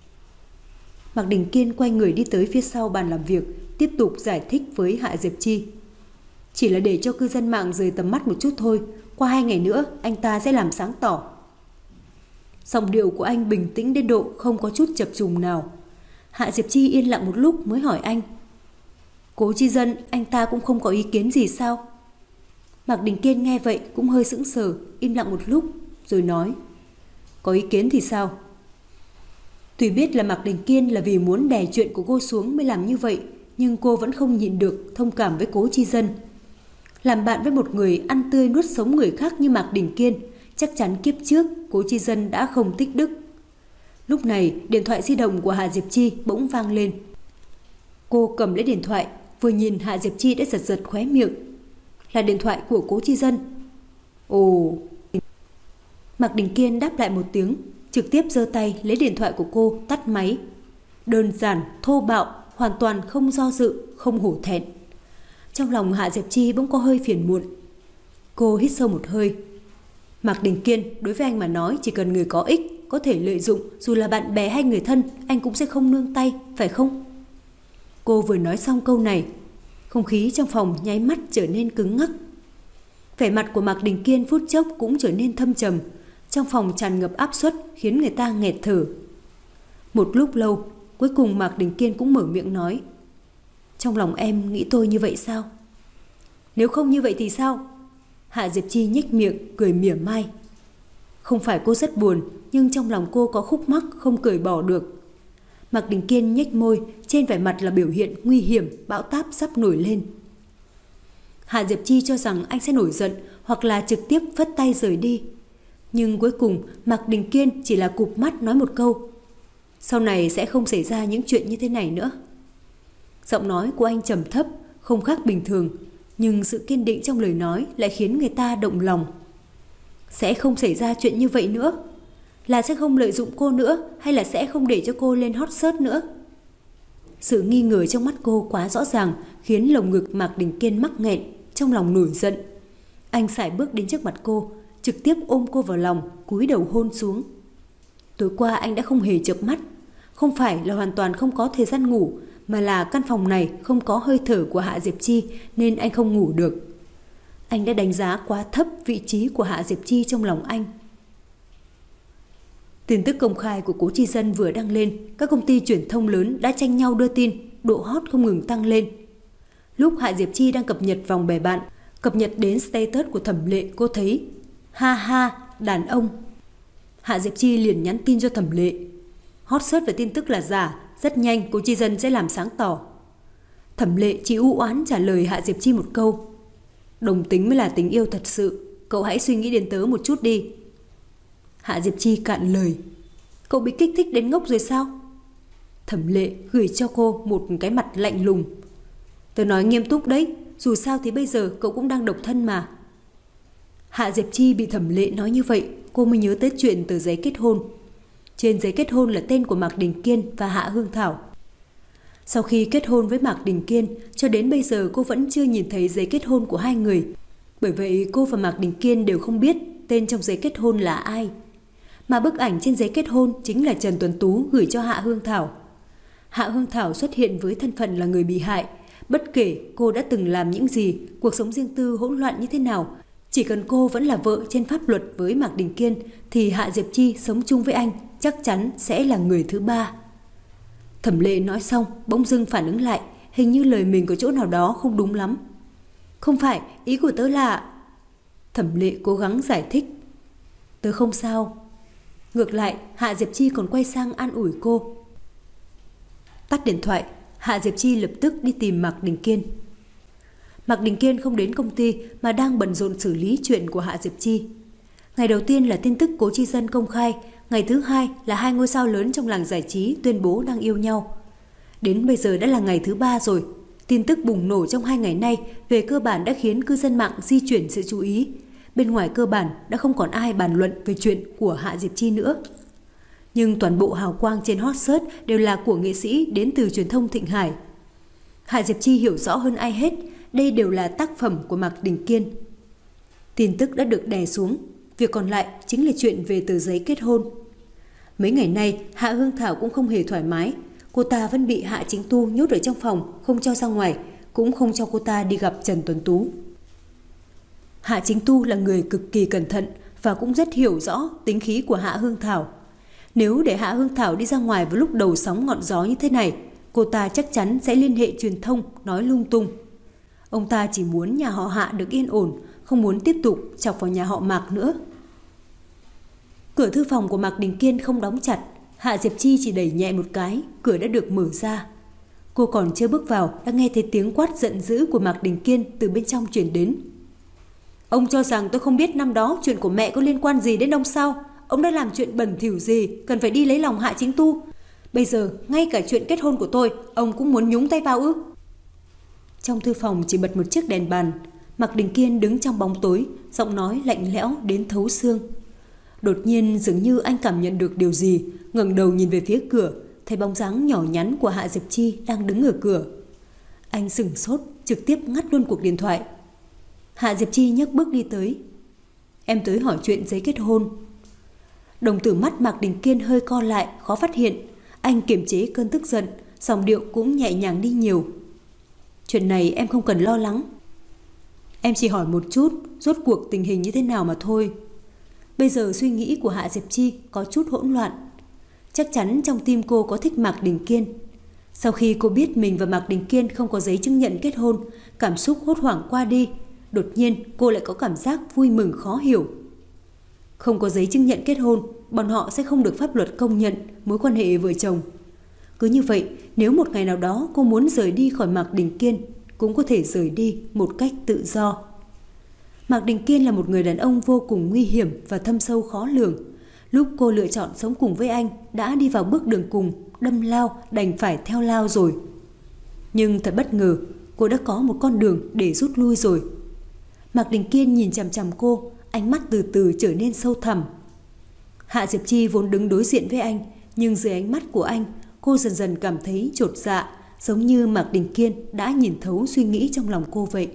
Mạc Đình Kiên quay người đi tới phía sau bàn làm việc, tiếp tục giải thích với Hạ Diệp Chi. Chỉ là để cho cư dân mạng rời tầm mắt một chút thôi, qua hai ngày nữa anh ta sẽ làm sáng tỏ. Giọng điệu của anh bình tĩnh đến độ không có chút chập trùng nào. Hạ Diệp Chi yên lặng một lúc mới hỏi anh. Cố Chi Dân anh ta cũng không có ý kiến gì sao? Mạc Đình Kiên nghe vậy cũng hơi sững sờ, im lặng một lúc rồi nói. Có ý kiến thì sao? Tuy biết là Mạc Đình Kiên là vì muốn đè chuyện của cô xuống mới làm như vậy, nhưng cô vẫn không nhịn được thông cảm với Cố Chi Dân. Làm bạn với một người ăn tươi nuốt sống người khác như Mạc Đình Kiên, chắc chắn kiếp trước Cố Chi Dân đã không tích đức. Lúc này điện thoại di động của Hạ Diệp Chi bỗng vang lên. Cô cầm lấy điện thoại, vừa nhìn Hạ Diệp Chi đã giật giật khóe miệng. Là điện thoại của Cố Chi Dân. Ồ. Mạc Đình Kiên đáp lại một tiếng, trực tiếp giơ tay lấy điện thoại của cô tắt máy. Đơn giản, thô bạo, hoàn toàn không do dự, không hổ thẹn. Trong lòng Hạ Diệp Chi bỗng có hơi phiền muộn. Cô hít sâu một hơi. Mạc Đình Kiên đối với anh mà nói, chỉ cần người có ích, có thể lợi dụng, dù là bạn bè hay người thân, anh cũng sẽ không nương tay, phải không? Cô vừa nói xong câu này, không khí trong phòng nháy mắt trở nên cứng ngắc. Vẻ mặt của Mạc Đình Kiên phút chốc cũng trở nên thâm trầm. Trong phòng tràn ngập áp suất khiến người ta nghẹt thở. Một lúc lâu, cuối cùng Mạc Đình Kiên cũng mở miệng nói. Trong lòng em nghĩ tôi như vậy sao? Nếu không như vậy thì sao? Hạ Diệp Chi nhếch miệng cười mỉa mai. Không phải cô rất buồn, nhưng trong lòng cô có khúc mắc không cởi bỏ được. Mạc Đình Kiên nhếch môi, trên vẻ mặt là biểu hiện nguy hiểm, bão táp sắp nổi lên. Hạ Diệp Chi cho rằng anh sẽ nổi giận hoặc là trực tiếp phất tay rời đi. Nhưng cuối cùng Mạc Đình Kiên chỉ là cụp mắt nói một câu: sau này sẽ không xảy ra những chuyện như thế này nữa. Giọng nói của anh trầm thấp, không khác bình thường, nhưng sự kiên định trong lời nói lại khiến người ta động lòng. Sẽ không xảy ra chuyện như vậy nữa? Là sẽ không lợi dụng cô nữa, hay là sẽ không để cho cô lên hot search nữa? Sự nghi ngờ trong mắt cô quá rõ ràng, khiến lồng ngực Mạc Đình Kiên mắc nghẹn, trong lòng nổi giận. Anh sải bước đến trước mặt cô, trực tiếp ôm cô vào lòng, cúi đầu hôn xuống. Tối qua anh đã không hề chợp mắt. Không phải là hoàn toàn không có thời gian ngủ, mà là căn phòng này không có hơi thở của Hạ Diệp Chi nên anh không ngủ được. Anh đã đánh giá quá thấp vị trí của Hạ Diệp Chi trong lòng anh. Tin tức công khai của Cố Chi Dân vừa đăng lên, các công ty truyền thông lớn đã tranh nhau đưa tin, độ hot không ngừng tăng lên. Lúc Hạ Diệp Chi đang cập nhật vòng bè bạn, cập nhật đến status của Thẩm Lệ, cô thấy ha ha, đàn ông. Hạ Diệp Chi liền nhắn tin cho Thẩm Lệ. Hot search về tin tức là giả, rất nhanh Cố Chi Dân sẽ làm sáng tỏ. Thẩm Lệ chỉ u oán trả lời Hạ Diệp Chi một câu: đồng tính mới là tình yêu thật sự, cậu hãy suy nghĩ đến tớ một chút đi. Hạ Diệp Chi cạn lời: cậu bị kích thích đến ngốc rồi sao? Thẩm Lệ gửi cho cô một cái mặt lạnh lùng: tớ nói nghiêm túc đấy, dù sao thì bây giờ cậu cũng đang độc thân mà. Hạ Diệp Chi bị Thẩm Lệ nói như vậy, cô mới nhớ tới chuyện tờ giấy kết hôn. Trên giấy kết hôn là tên của Mạc Đình Kiên và Hạ Hương Thảo. Sau khi kết hôn với Mạc Đình Kiên, cho đến bây giờ cô vẫn chưa nhìn thấy giấy kết hôn của hai người. Bởi vậy cô và Mạc Đình Kiên đều không biết tên trong giấy kết hôn là ai. Mà bức ảnh trên giấy kết hôn chính là Trần Tuấn Tú gửi cho Hạ Hương Thảo. Hạ Hương Thảo xuất hiện với thân phận là người bị hại. Bất kể cô đã từng làm những gì, cuộc sống riêng tư hỗn loạn như thế nào, chỉ cần cô vẫn là vợ trên pháp luật với Mạc Đình Kiên thì Hạ Diệp Chi sống chung với anh chắc chắn sẽ là người thứ ba. Thẩm Lệ nói xong bỗng dưng phản ứng lại, hình như lời mình có chỗ nào đó không đúng lắm. Không phải, ý của tớ là... Thẩm Lệ cố gắng giải thích: tớ không sao. Ngược lại, Hạ Diệp Chi còn quay sang an ủi cô. Tắt điện thoại, Hạ Diệp Chi lập tức đi tìm Mạc Đình Kiên. Mạc Đình Kiên không đến công ty mà đang bận rộn xử lý chuyện của Hạ Diệp Chi. Ngày đầu tiên là tin tức Cố Chi Dân công khai, ngày thứ hai là hai ngôi sao lớn trong làng giải trí tuyên bố đang yêu nhau. Đến bây giờ đã là ngày thứ ba rồi. Tin tức bùng nổ trong hai ngày nay về cơ bản đã khiến cư dân mạng di chuyển sự chú ý. Bên ngoài cơ bản đã không còn ai bàn luận về chuyện của Hạ Diệp Chi nữa. Nhưng toàn bộ hào quang trên hot search đều là của nghệ sĩ đến từ truyền thông Thịnh Hải. Hạ Diệp Chi hiểu rõ hơn ai hết, đây đều là tác phẩm của Mạc Đình Kiên. Tin tức đã được đè xuống, việc còn lại chính là chuyện về tờ giấy kết hôn. Mấy ngày nay Hạ Hương Thảo cũng không hề thoải mái. Cô ta vẫn bị Hạ Chính Tu nhốt ở trong phòng, không cho ra ngoài, cũng không cho cô ta đi gặp Trần Tuấn Tú. Hạ Chính Tu là người cực kỳ cẩn thận và cũng rất hiểu rõ tính khí của Hạ Hương Thảo. Nếu để Hạ Hương Thảo đi ra ngoài vào lúc đầu sóng ngọn gió như thế này, cô ta chắc chắn sẽ liên hệ truyền thông nói lung tung. Ông ta chỉ muốn nhà họ Hạ được yên ổn, không muốn tiếp tục chọc vào nhà họ Mạc nữa. Cửa thư phòng của Mạc Đình Kiên không đóng chặt, Hạ Diệp Chi chỉ đẩy nhẹ một cái, cửa đã được mở ra. Cô còn chưa bước vào đã nghe thấy tiếng quát giận dữ của Mạc Đình Kiên từ bên trong truyền đến. Ông cho rằng tôi không biết năm đó chuyện của mẹ có liên quan gì đến ông sao? Ông đã làm chuyện bẩn thỉu gì cần phải đi lấy lòng Hạ Chính Tu? Bây giờ ngay cả chuyện kết hôn của tôi ông cũng muốn nhúng tay vào ư? Trong thư phòng chỉ bật một chiếc đèn bàn. Mạc Đình Kiên đứng trong bóng tối, giọng nói lạnh lẽo đến thấu xương. Đột nhiên dường như anh cảm nhận được điều gì, ngẩng đầu nhìn về phía cửa, thấy bóng dáng nhỏ nhắn của Hạ Diệp Chi đang đứng ở cửa. Anh sửng sốt, trực tiếp ngắt luôn cuộc điện thoại. Hạ Diệp Chi nhấc bước đi tới. Em tới hỏi chuyện giấy kết hôn. Đồng tử mắt Mạc Đình Kiên hơi co lại, khó phát hiện. Anh kiềm chế cơn tức giận, giọng điệu cũng nhẹ nhàng đi nhiều. Chuyện này em không cần lo lắng. Em chỉ hỏi một chút, rốt cuộc tình hình như thế nào mà thôi. Bây giờ suy nghĩ của Hạ Diệp Chi có chút hỗn loạn. Chắc chắn trong tim cô có thích Mạc Đình Kiên. Sau khi cô biết mình và Mạc Đình Kiên không có giấy chứng nhận kết hôn, cảm xúc hốt hoảng qua đi, đột nhiên cô lại có cảm giác vui mừng khó hiểu. Không có giấy chứng nhận kết hôn, bọn họ sẽ không được pháp luật công nhận mối quan hệ vợ chồng. Cứ như vậy, nếu một ngày nào đó cô muốn rời đi khỏi Mạc Đình Kiên, cũng có thể rời đi một cách tự do. Mạc Đình Kiên là một người đàn ông vô cùng nguy hiểm và thâm sâu khó lường. Lúc cô lựa chọn sống cùng với anh, đã đi vào bước đường cùng, đâm lao đành phải theo lao rồi. Nhưng thật bất ngờ, cô đã có một con đường để rút lui rồi. Mạc Đình Kiên nhìn chằm chằm cô, ánh mắt từ từ trở nên sâu thẳm. Hạ Diệp Chi vốn đứng đối diện với anh, nhưng dưới ánh mắt của anh, cô dần dần cảm thấy chột dạ, giống như Mạc Đình Kiên đã nhìn thấu suy nghĩ trong lòng cô vậy.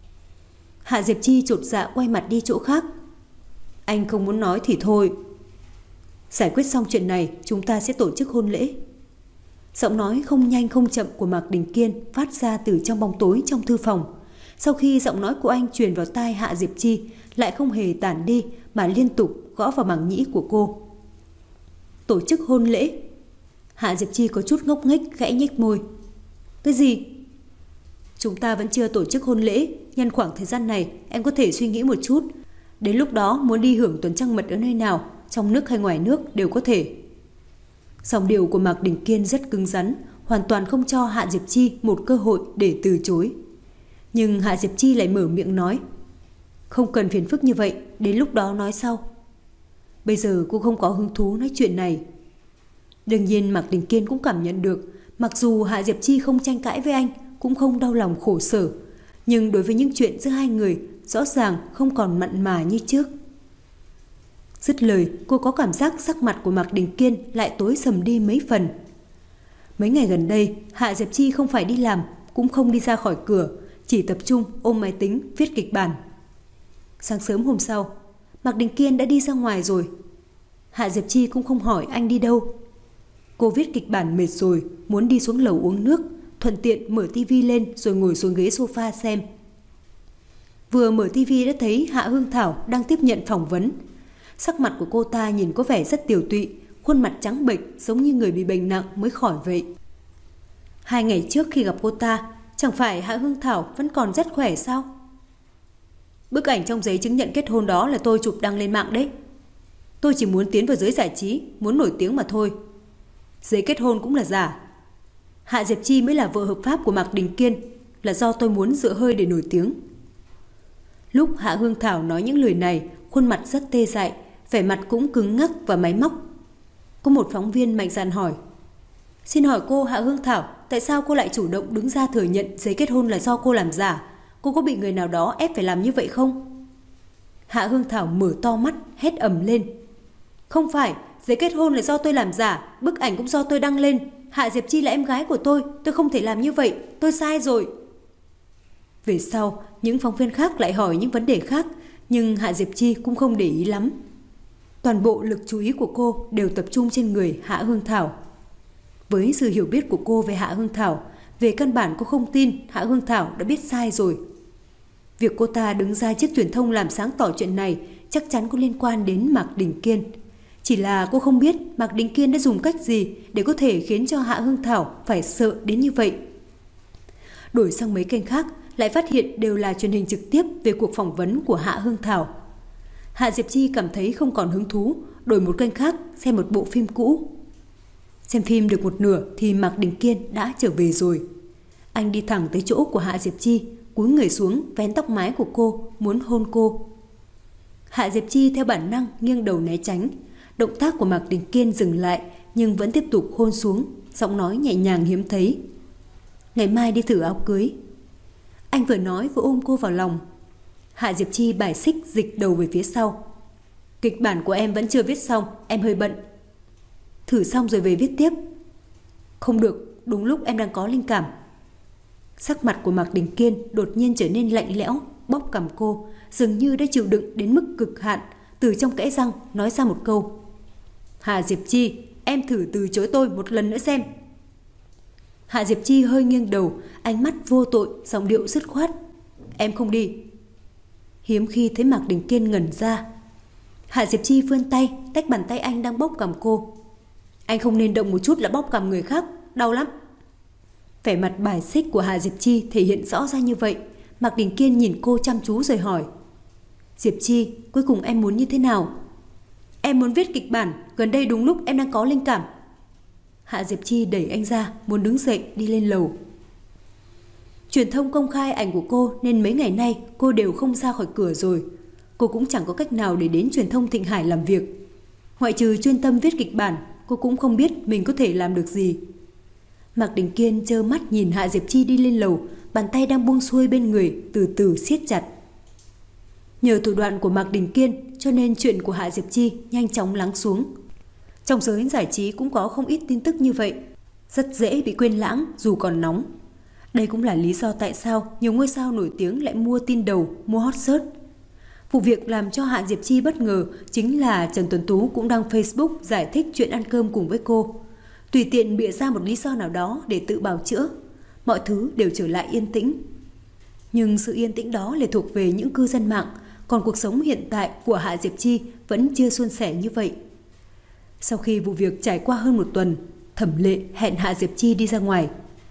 Hạ Diệp Chi chột dạ quay mặt đi chỗ khác. Anh không muốn nói thì thôi. Giải quyết xong chuyện này, chúng ta sẽ tổ chức hôn lễ. Giọng nói không nhanh không chậm của Mạc Đình Kiên phát ra từ trong bóng tối trong thư phòng. Sau khi giọng nói của anh truyền vào tai Hạ Diệp Chi, lại không hề tản đi mà liên tục gõ vào màng nhĩ của cô. Tổ chức hôn lễ? Hạ Diệp Chi có chút ngốc nghếch khẽ nhếch môi. Cái gì? Chúng ta vẫn chưa tổ chức hôn lễ. Nhân khoảng thời gian này em có thể suy nghĩ một chút. Đến lúc đó muốn đi hưởng tuần trăng mật ở nơi nào, trong nước hay ngoài nước đều có thể. Giọng điệu của Mạc Đình Kiên rất cứng rắn, hoàn toàn không cho Hạ Diệp Chi một cơ hội để từ chối. Nhưng Hạ Diệp Chi lại mở miệng nói, không cần phiền phức như vậy, đến lúc đó nói sau. Bây giờ cô không có hứng thú nói chuyện này. Đương nhiên Mạc Đình Kiên cũng cảm nhận được, mặc dù Hạ Diệp Chi không tranh cãi với anh, cũng không đau lòng khổ sở, nhưng đối với những chuyện giữa hai người, rõ ràng không còn mặn mà như trước. Dứt lời, cô có cảm giác sắc mặt của Mạc Đình Kiên lại tối sầm đi mấy phần. Mấy ngày gần đây, Hạ Diệp Chi không phải đi làm, cũng không đi ra khỏi cửa, chỉ tập trung ôm máy tính viết kịch bản. Sáng sớm hôm sau, Mạc Đình Kiên đã đi ra ngoài rồi. Hạ Diệp Chi cũng không hỏi anh đi đâu. Cô viết kịch bản mệt rồi, muốn đi xuống lầu uống nước, thuận tiện mở tivi lên rồi ngồi xuống ghế sofa xem. Vừa mở tivi đã thấy Hạ Hương Thảo đang tiếp nhận phỏng vấn. Sắc mặt của cô ta nhìn có vẻ rất tiều tụy, khuôn mặt trắng bệch giống như người bị bệnh nặng mới khỏi vậy. Hai ngày trước khi gặp cô ta, chẳng phải Hạ Hương Thảo vẫn còn rất khỏe sao? Bức ảnh trong giấy chứng nhận kết hôn đó là tôi chụp đăng lên mạng đấy. Tôi chỉ muốn tiến vào giới giải trí, muốn nổi tiếng mà thôi. Giấy kết hôn cũng là giả. Hạ Diệp Chi mới là vợ hợp pháp của Mạc Đình Kiên, là do tôi muốn dựa hơi để nổi tiếng. Lúc Hạ Hương Thảo nói những lời này, khuôn mặt rất tê dại, vẻ mặt cũng cứng ngắc và máy móc. Có một phóng viên mạnh dạn hỏi, xin hỏi cô Hạ Hương Thảo, tại sao cô lại chủ động đứng ra thừa nhận giấy kết hôn là do cô làm giả? Cô có bị người nào đó ép phải làm như vậy không? Hạ Hương Thảo mở to mắt, hét ầm lên. Không phải, giấy kết hôn là do tôi làm giả, bức ảnh cũng do tôi đăng lên. Hạ Diệp Chi là em gái của tôi, tôi không thể làm như vậy, tôi sai rồi. Về sau, những phóng viên khác lại hỏi những vấn đề khác, nhưng Hạ Diệp Chi cũng không để ý lắm. Toàn bộ lực chú ý của cô đều tập trung trên người Hạ Hương Thảo. Với sự hiểu biết của cô về Hạ Hương Thảo, về căn bản cô không tin Hạ Hương Thảo đã biết sai rồi. Việc cô ta đứng ra trước truyền thông làm sáng tỏ chuyện này chắc chắn có liên quan đến Mạc Đình Kiên. Chỉ là cô không biết Mạc Đình Kiên đã dùng cách gì để có thể khiến cho Hạ Hương Thảo phải sợ đến như vậy. Đổi sang mấy kênh khác, lại phát hiện đều là truyền hình trực tiếp về cuộc phỏng vấn của Hạ Hương Thảo. Hạ Diệp Chi cảm thấy không còn hứng thú, đổi một kênh khác xem một bộ phim cũ. Xem phim được một nửa thì Mạc Đình Kiên đã trở về rồi. Anh đi thẳng tới chỗ của Hạ Diệp Chi, cúi người xuống vén tóc mái của cô, muốn hôn cô. Hạ Diệp Chi theo bản năng nghiêng đầu né tránh. Động tác của Mạc Đình Kiên dừng lại, nhưng vẫn tiếp tục hôn xuống, giọng nói nhẹ nhàng hiếm thấy. Ngày mai đi thử áo cưới. Anh vừa nói vừa ôm cô vào lòng. Hạ Diệp Chi bài xích dịch đầu về phía sau. Kịch bản của em vẫn chưa viết xong, em hơi bận. Thử xong rồi về viết tiếp. Không được, đúng lúc em đang có linh cảm. Sắc mặt của Mạc Đình Kiên đột nhiên trở nên lạnh lẽo, bóp cằm cô, dường như đã chịu đựng đến mức cực hạn, từ trong kẽ răng nói ra một câu. Hạ Diệp Chi, em thử từ chối tôi một lần nữa xem. Hạ Diệp Chi hơi nghiêng đầu, ánh mắt vô tội, giọng điệu dứt khoát. Em không đi. Hiếm khi thấy Mạc Đình Kiên ngẩn ra. Hạ Diệp Chi vươn tay, tách bàn tay anh đang bóp cằm cô. Anh không nên động một chút là bóp cằm người khác, đau lắm. Vẻ mặt bài xích của Hạ Diệp Chi thể hiện rõ ra như vậy. Mạc Đình Kiên nhìn cô chăm chú rồi hỏi: Diệp Chi, cuối cùng em muốn như thế nào? Em muốn viết kịch bản, gần đây đúng lúc em đang có linh cảm. Hạ Diệp Chi đẩy anh ra, muốn đứng dậy đi lên lầu. Truyền thông công khai ảnh của cô nên mấy ngày nay cô đều không ra khỏi cửa rồi. Cô cũng chẳng có cách nào để đến truyền thông Thịnh Hải làm việc. Ngoại trừ chuyên tâm viết kịch bản, cô cũng không biết mình có thể làm được gì. Mạc Đình Kiên trơ mắt nhìn Hạ Diệp Chi đi lên lầu, bàn tay đang buông xuôi bên người từ từ siết chặt. Nhờ thủ đoạn của Mạc Đình Kiên cho nên chuyện của Hạ Diệp Chi nhanh chóng lắng xuống. Trong giới giải trí cũng có không ít tin tức như vậy, rất dễ bị quên lãng dù còn nóng. Đây cũng là lý do tại sao nhiều ngôi sao nổi tiếng lại mua tin đầu, mua hot search. Vụ việc làm cho Hạ Diệp Chi bất ngờ chính là Trần Tuấn Tú cũng đăng Facebook giải thích chuyện ăn cơm cùng với cô. Tùy tiện bịa ra một lý do nào đó để tự bào chữa, mọi thứ đều trở lại yên tĩnh. Nhưng sự yên tĩnh đó lại thuộc về những cư dân mạng, còn cuộc sống hiện tại của Hạ Diệp Chi vẫn chưa suôn sẻ như vậy. Sau khi vụ việc trải qua hơn một tuần, Thẩm Lệ hẹn Hạ Diệp Chi đi ra ngoài.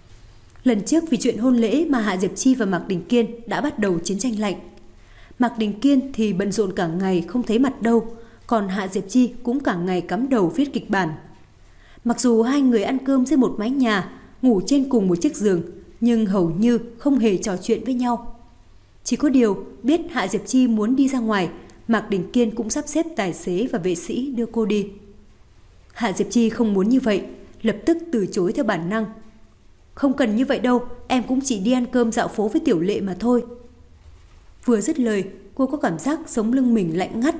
Lần trước vì chuyện hôn lễ mà Hạ Diệp Chi và Mạc Đình Kiên đã bắt đầu chiến tranh lạnh. Mạc Đình Kiên thì bận rộn cả ngày không thấy mặt đâu, còn Hạ Diệp Chi cũng cả ngày cắm đầu viết kịch bản. Mặc dù hai người ăn cơm dưới một mái nhà, ngủ trên cùng một chiếc giường, nhưng hầu như không hề trò chuyện với nhau. Chỉ có điều biết Hạ Diệp Chi muốn đi ra ngoài, Mạc Đình Kiên cũng sắp xếp tài xế và vệ sĩ đưa cô đi. Hạ Diệp Chi không muốn như vậy, lập tức từ chối theo bản năng. Không cần như vậy đâu, em cũng chỉ đi ăn cơm dạo phố với Tiểu Lệ mà thôi. Vừa dứt lời, cô có cảm giác sống lưng mình lạnh ngắt.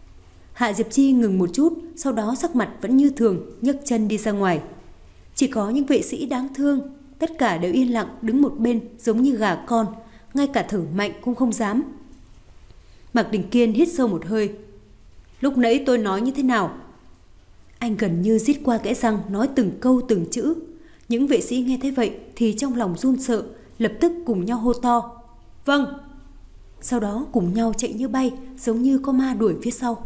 Hạ Diệp Chi ngừng một chút, sau đó sắc mặt vẫn như thường, nhấc chân đi ra ngoài. Chỉ có những vệ sĩ đáng thương, tất cả đều yên lặng đứng một bên giống như gà con, ngay cả thở mạnh cũng không dám. Mạc Đình Kiên hít sâu một hơi. Lúc nãy tôi nói như thế nào? Anh gần như rít qua kẽ răng nói từng câu từng chữ. Những vệ sĩ nghe thấy vậy thì trong lòng run sợ, lập tức cùng nhau hô to: Vâng! Sau đó cùng nhau chạy như bay, giống như có ma đuổi phía sau.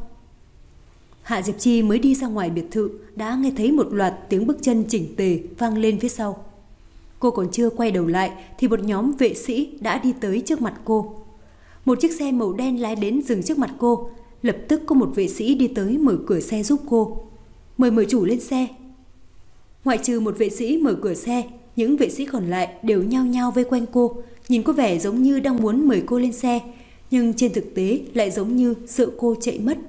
Hạ Diệp Chi mới đi ra ngoài biệt thự đã nghe thấy một loạt tiếng bước chân chỉnh tề vang lên phía sau. Cô còn chưa quay đầu lại thì một nhóm vệ sĩ đã đi tới trước mặt cô. Một chiếc xe màu đen lái đến dừng trước mặt cô. Lập tức có một vệ sĩ đi tới mở cửa xe giúp cô. Mời mời chủ lên xe. Ngoại trừ một vệ sĩ mở cửa xe, những vệ sĩ còn lại đều nhao nhao vây quanh cô, nhìn có vẻ giống như đang muốn mời cô lên xe, nhưng trên thực tế lại giống như sợ cô chạy mất.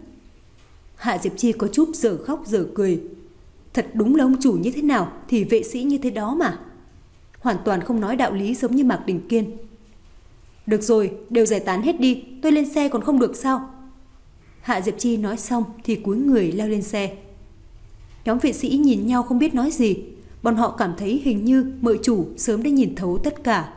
Hạ Diệp Chi có chút giờ khóc giờ cười. Thật đúng là ông chủ như thế nào thì vệ sĩ như thế đó mà. Hoàn toàn không nói đạo lý giống như Mạc Đình Kiên. Được rồi, đều giải tán hết đi, tôi lên xe còn không được sao? Hạ Diệp Chi nói xong thì cúi người leo lên xe. Nhóm vệ sĩ nhìn nhau không biết nói gì. Bọn họ cảm thấy hình như mợ chủ sớm đã nhìn thấu tất cả.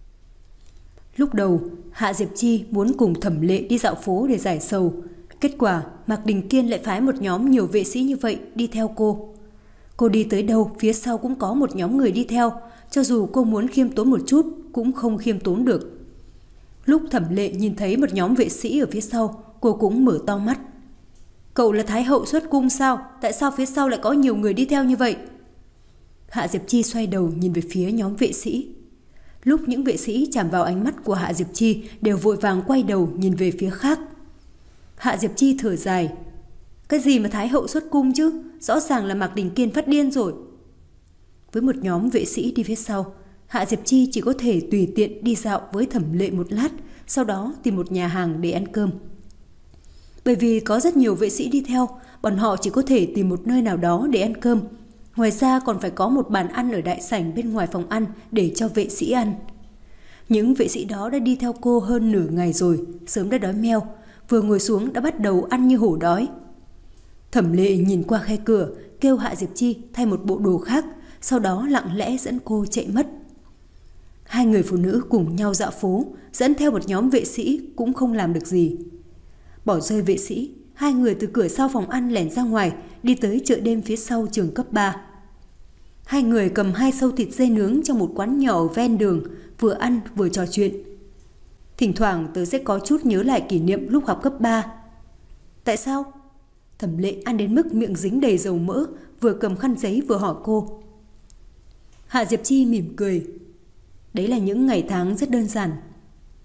Lúc đầu, Hạ Diệp Chi muốn cùng Thẩm Lệ đi dạo phố để giải sầu. Kết quả, Mạc Đình Kiên lại phái một nhóm nhiều vệ sĩ như vậy đi theo cô. Cô đi tới đâu, phía sau cũng có một nhóm người đi theo. Cho dù cô muốn khiêm tốn một chút, cũng không khiêm tốn được. Lúc Thẩm Lệ nhìn thấy một nhóm vệ sĩ ở phía sau, cô cũng mở to mắt. Cậu là Thái hậu xuất cung sao? Tại sao phía sau lại có nhiều người đi theo như vậy? Hạ Diệp Chi xoay đầu nhìn về phía nhóm vệ sĩ. Lúc những vệ sĩ chạm vào ánh mắt của Hạ Diệp Chi đều vội vàng quay đầu nhìn về phía khác. Hạ Diệp Chi thở dài. Cái gì mà Thái hậu xuất cung chứ? Rõ ràng là Mạc Đình Kiên phát điên rồi. Với một nhóm vệ sĩ đi phía sau, Hạ Diệp Chi chỉ có thể tùy tiện đi dạo với Thẩm Lệ một lát, sau đó tìm một nhà hàng để ăn cơm. Bởi vì có rất nhiều vệ sĩ đi theo, bọn họ chỉ có thể tìm một nơi nào đó để ăn cơm. Ngoài ra còn phải có một bàn ăn ở đại sảnh bên ngoài phòng ăn để cho vệ sĩ ăn. Những vệ sĩ đó đã đi theo cô hơn nửa ngày rồi, sớm đã đói meo, vừa ngồi xuống đã bắt đầu ăn như hổ đói. Thẩm Lệ nhìn qua khe cửa, kêu Hạ Diệp Chi thay một bộ đồ khác, sau đó lặng lẽ dẫn cô chạy mất. Hai người phụ nữ cùng nhau dạo phố, dẫn theo một nhóm vệ sĩ cũng không làm được gì. Bỏ rơi vệ sĩ, hai người từ cửa sau phòng ăn lẻn ra ngoài, đi tới chợ đêm phía sau trường cấp ba. Hai người cầm hai sâu thịt dê nướng trong một quán nhỏ ở ven đường, vừa ăn vừa trò chuyện. Thỉnh thoảng tớ sẽ có chút nhớ lại kỷ niệm lúc học cấp ba. Tại sao? Thẩm Lệ ăn đến mức miệng dính đầy dầu mỡ, vừa cầm khăn giấy vừa hỏi cô. Hạ Diệp Chi mỉm cười. Đấy là những ngày tháng rất đơn giản.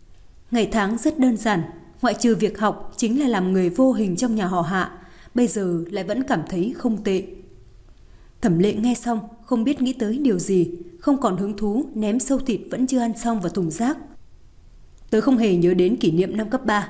Ngày tháng rất đơn giản, ngoại trừ việc học chính là làm người vô hình trong nhà họ Hạ, bây giờ lại vẫn cảm thấy không tệ. Thẩm Lệ nghe xong, không biết nghĩ tới điều gì, không còn hứng thú ném sâu thịt vẫn chưa ăn xong vào thùng rác. Tớ không hề nhớ đến kỷ niệm năm cấp ba.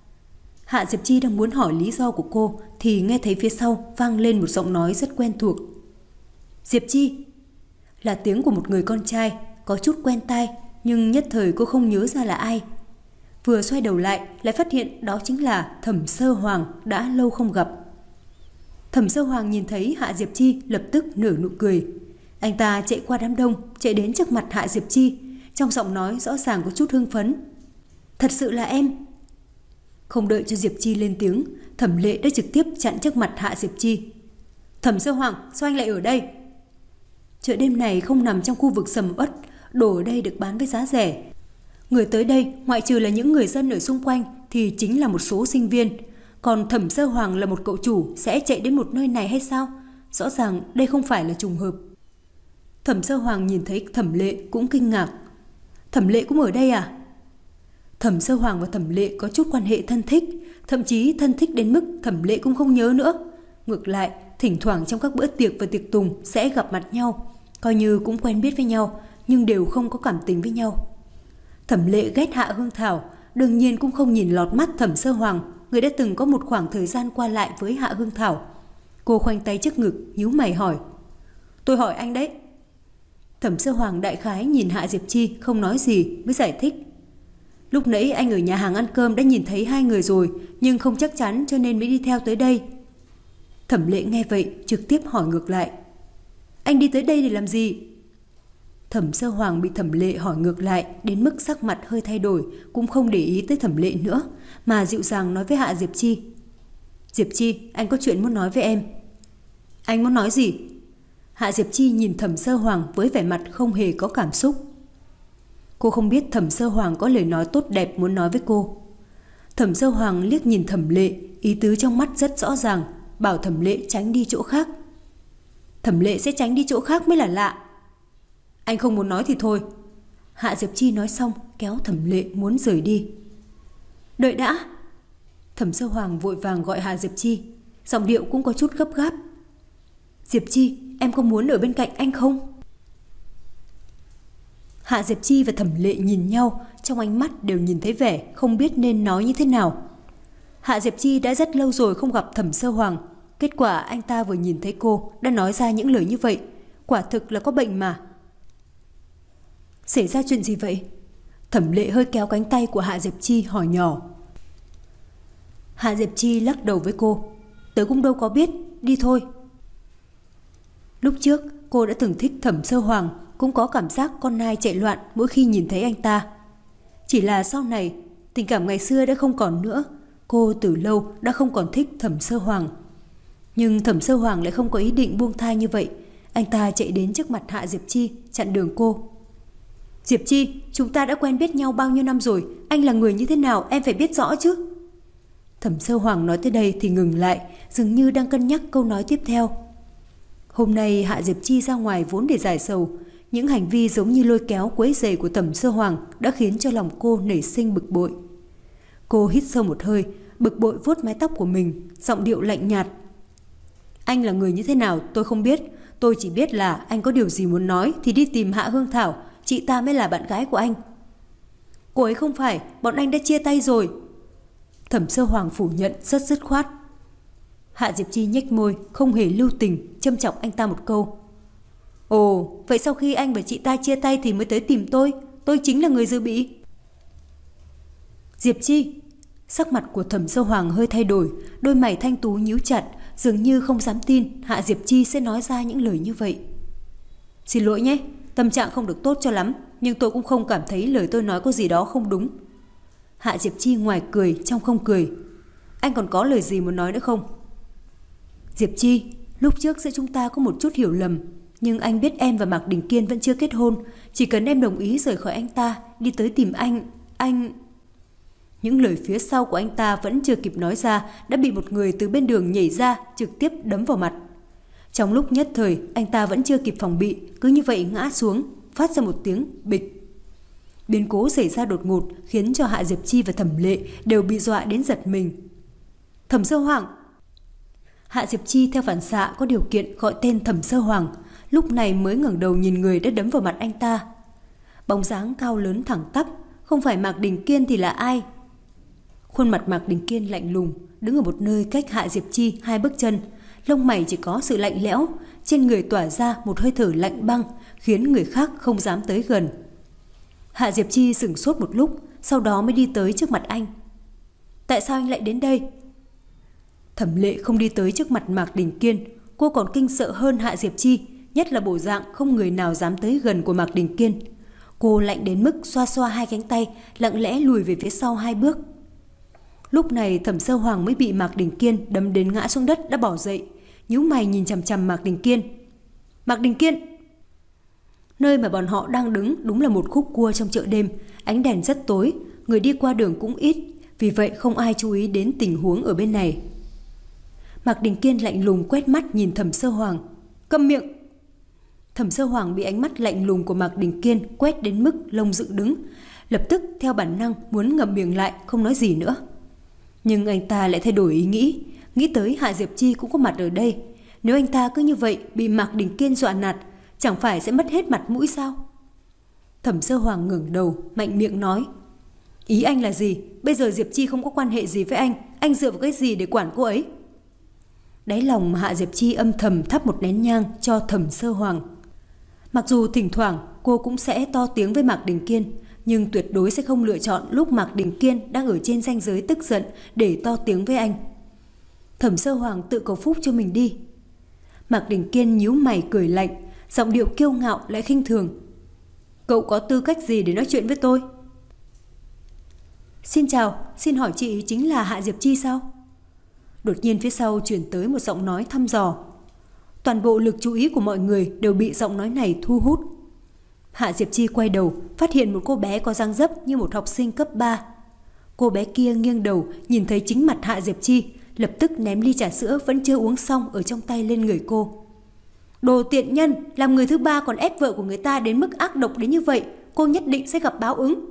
Hạ Diệp Chi đang muốn hỏi lý do của cô thì nghe thấy phía sau vang lên một giọng nói rất quen thuộc. Diệp Chi! Là tiếng của một người con trai, có chút quen tai, nhưng nhất thời cô không nhớ ra là ai. Vừa xoay đầu lại, lại phát hiện đó chính là Thẩm Sơ Hoàng đã lâu không gặp. Thẩm Sơ Hoàng nhìn thấy Hạ Diệp Chi lập tức nở nụ cười. Anh ta chạy qua đám đông, chạy đến trước mặt Hạ Diệp Chi, trong giọng nói rõ ràng có chút hưng phấn. Thật sự là em. Không đợi cho Diệp Chi lên tiếng, Thẩm Lệ đã trực tiếp chặn trước mặt Hạ Diệp Chi. Thẩm Sơ Hoàng, sao anh lại ở đây? Chợ đêm này không nằm trong khu vực sầm uất, đồ ở đây được bán với giá rẻ. Người tới đây, ngoại trừ là những người dân ở xung quanh thì chính là một số sinh viên. Còn Thẩm Sơ Hoàng là một cậu chủ sẽ chạy đến một nơi này hay sao? Rõ ràng đây không phải là trùng hợp. Thẩm Sơ Hoàng nhìn thấy Thẩm Lệ cũng kinh ngạc. Thẩm Lệ cũng ở đây à? Thẩm Sơ Hoàng và Thẩm Lệ có chút quan hệ thân thích, thậm chí thân thích đến mức Thẩm Lệ cũng không nhớ nữa. Ngược lại, thỉnh thoảng trong các bữa tiệc và tiệc tùng sẽ gặp mặt nhau, coi như cũng quen biết với nhau, nhưng đều không có cảm tình với nhau. Thẩm Lệ ghét Hạ Hương Thảo, đương nhiên cũng không nhìn lọt mắt Thẩm Sơ Hoàng, người đã từng có một khoảng thời gian qua lại với Hạ Hương Thảo. Cô khoanh tay trước ngực, nhíu mày hỏi. Tôi hỏi anh đấy. Thẩm Sơ Hoàng đại khái nhìn Hạ Diệp Chi không nói gì mới giải thích. Lúc nãy anh ở nhà hàng ăn cơm đã nhìn thấy hai người rồi, nhưng không chắc chắn cho nên mới đi theo tới đây. Thẩm Lệ nghe vậy trực tiếp hỏi ngược lại. Anh đi tới đây để làm gì? Thẩm Sơ Hoàng bị Thẩm Lệ hỏi ngược lại đến mức sắc mặt hơi thay đổi, cũng không để ý tới Thẩm Lệ nữa, mà dịu dàng nói với Hạ Diệp Chi. Diệp Chi, anh có chuyện muốn nói với em. Anh muốn nói gì? Hạ Diệp Chi nhìn Thẩm Sơ Hoàng với vẻ mặt không hề có cảm xúc. Cô không biết Thẩm Sơ Hoàng có lời nói tốt đẹp muốn nói với cô. Thẩm Sơ Hoàng liếc nhìn Thẩm Lệ, ý tứ trong mắt rất rõ ràng, bảo Thẩm Lệ tránh đi chỗ khác. Thẩm Lệ sẽ tránh đi chỗ khác mới là lạ. Anh không muốn nói thì thôi. Hạ Diệp Chi nói xong kéo Thẩm Lệ muốn rời đi. Đợi đã. Thẩm Sơ Hoàng vội vàng gọi Hạ Diệp Chi, giọng điệu cũng có chút gấp gáp. Diệp Chi, em có muốn ở bên cạnh anh không? Hạ Diệp Chi và Thẩm Lệ nhìn nhau, trong ánh mắt đều nhìn thấy vẻ không biết nên nói như thế nào. Hạ Diệp Chi đã rất lâu rồi không gặp Thẩm Sơ Hoàng, kết quả anh ta vừa nhìn thấy cô đã nói ra những lời như vậy, quả thực là có bệnh mà. Xảy ra chuyện gì vậy? Thẩm Lệ hơi kéo cánh tay của Hạ Diệp Chi hỏi nhỏ. Hạ Diệp Chi lắc đầu với cô. Tớ cũng đâu có biết, đi thôi. Lúc trước cô đã từng thích Thẩm Sơ Hoàng, cũng có cảm giác con nai chạy loạn mỗi khi nhìn thấy anh ta. Chỉ là sau này, tình cảm ngày xưa đã không còn nữa, cô từ lâu đã không còn thích Thẩm Sơ Hoàng. Nhưng Thẩm Sơ Hoàng lại không có ý định buông tha như vậy. Anh ta chạy đến trước mặt Hạ Diệp Chi, chặn đường cô. Diệp Chi, chúng ta đã quen biết nhau bao nhiêu năm rồi, anh là người như thế nào em phải biết rõ chứ. Thẩm Sơ Hoàng nói tới đây thì ngừng lại, dường như đang cân nhắc câu nói tiếp theo. Hôm nay Hạ Diệp Chi ra ngoài vốn để giải sầu, những hành vi giống như lôi kéo quấy rầy của Thẩm Sơ Hoàng đã khiến cho lòng cô nảy sinh bực bội. Cô hít sâu một hơi, bực bội vuốt mái tóc của mình, giọng điệu lạnh nhạt. Anh là người như thế nào tôi không biết, tôi chỉ biết là anh có điều gì muốn nói thì đi tìm Hạ Hương Thảo, chị ta mới là bạn gái của anh. Cô ấy không phải, bọn anh đã chia tay rồi. Thẩm Sơ Hoàng phủ nhận rất dứt khoát. Hạ Diệp Chi nhếch môi, không hề lưu tình, châm chọc anh ta một câu. Ồ, vậy sau khi anh và chị ta chia tay thì mới tới tìm tôi, tôi chính là người dư bị. Diệp Chi, sắc mặt của Thẩm Sơ Hoàng hơi thay đổi, đôi mày thanh tú nhíu chặt, dường như không dám tin Hạ Diệp Chi sẽ nói ra những lời như vậy. Xin lỗi nhé, tâm trạng không được tốt cho lắm, nhưng tôi cũng không cảm thấy lời tôi nói có gì đó không đúng. Hạ Diệp Chi ngoài cười trong không cười. Anh còn có lời gì muốn nói nữa không? Diệp Chi, lúc trước giữa chúng ta có một chút hiểu lầm, nhưng anh biết em và Mạc Đình Kiên vẫn chưa kết hôn, chỉ cần em đồng ý rời khỏi anh ta, đi tới tìm anh, anh... Những lời phía sau của anh ta vẫn chưa kịp nói ra đã bị một người từ bên đường nhảy ra trực tiếp đấm vào mặt. Trong lúc nhất thời anh ta vẫn chưa kịp phòng bị, cứ như vậy ngã xuống, phát ra một tiếng bịch. Biến cố xảy ra đột ngột khiến cho Hạ Diệp Chi và Thẩm Lệ đều bị dọa đến giật mình. Thẩm Sơ Hoàng! Hạ Diệp Chi theo phản xạ có điều kiện gọi tên Thẩm Sơ Hoàng, lúc này mới ngẩng đầu nhìn người đã đấm vào mặt anh ta. Bóng dáng cao lớn thẳng tắp, không phải Mạc Đình Kiên thì là ai? Khuôn mặt Mạc Đình Kiên lạnh lùng, đứng ở một nơi cách Hạ Diệp Chi hai bước chân, lông mày chỉ có sự lạnh lẽo, trên người tỏa ra một hơi thở lạnh băng, khiến người khác không dám tới gần. Hạ Diệp Chi sửng sốt một lúc, sau đó mới đi tới trước mặt anh. Tại sao anh lại đến đây? Thẩm Lệ không đi tới trước mặt Mạc Đình Kiên, cô còn kinh sợ hơn Hạ Diệp Chi, nhất là bộ dạng không người nào dám tới gần của Mạc Đình Kiên. Cô lạnh đến mức xoa xoa hai cánh tay, lặng lẽ lùi về phía sau hai bước. Lúc này Thẩm Sơ Hoàng mới bị Mạc Đình Kiên đấm đến ngã xuống đất đã bỏ dậy, nhíu mày nhìn chằm chằm Mạc Đình Kiên. Mạc Đình Kiên! Nơi mà bọn họ đang đứng đúng là một khúc cua trong chợ đêm, ánh đèn rất tối, người đi qua đường cũng ít, vì vậy không ai chú ý đến tình huống ở bên này. Mạc Đình Kiên lạnh lùng quét mắt nhìn Thẩm Sơ Hoàng. Câm miệng! Thẩm Sơ Hoàng bị ánh mắt lạnh lùng của Mạc Đình Kiên quét đến mức lông dựng đứng, lập tức theo bản năng muốn ngậm miệng lại không nói gì nữa. Nhưng anh ta lại thay đổi ý nghĩ, nghĩ tới Hạ Diệp Chi cũng có mặt ở đây. Nếu anh ta cứ như vậy bị Mạc Đình Kiên dọa nạt, chẳng phải sẽ mất hết mặt mũi sao? Thẩm Sơ Hoàng ngẩng đầu, mạnh miệng nói. Ý anh là gì? Bây giờ Diệp Chi không có quan hệ gì với anh, anh dựa vào cái gì để quản cô ấy? Đáy lòng Hạ Diệp Chi âm thầm thắp một nén nhang cho Thẩm Sơ Hoàng. Mặc dù thỉnh thoảng cô cũng sẽ to tiếng với Mạc Đình Kiên, nhưng tuyệt đối sẽ không lựa chọn lúc Mạc Đình Kiên đang ở trên ranh giới tức giận để to tiếng với anh. Thẩm Sơ Hoàng tự cầu phúc cho mình đi. Mạc Đình Kiên nhíu mày cười lạnh, giọng điệu kiêu ngạo lại khinh thường. Cậu có tư cách gì để nói chuyện với tôi? Xin chào, xin hỏi chị chính là Hạ Diệp Chi sao? Đột nhiên phía sau truyền tới một giọng nói thăm dò. Toàn bộ lực chú ý của mọi người đều bị giọng nói này thu hút. Hạ Diệp Chi quay đầu, phát hiện một cô bé có dáng dấp như một học sinh cấp ba. Cô bé kia nghiêng đầu, nhìn thấy chính mặt Hạ Diệp Chi, lập tức ném ly trà sữa vẫn chưa uống xong ở trong tay lên người cô. Đồ tiện nhân, làm người thứ ba còn ép vợ của người ta đến mức ác độc đến như vậy, cô nhất định sẽ gặp báo ứng.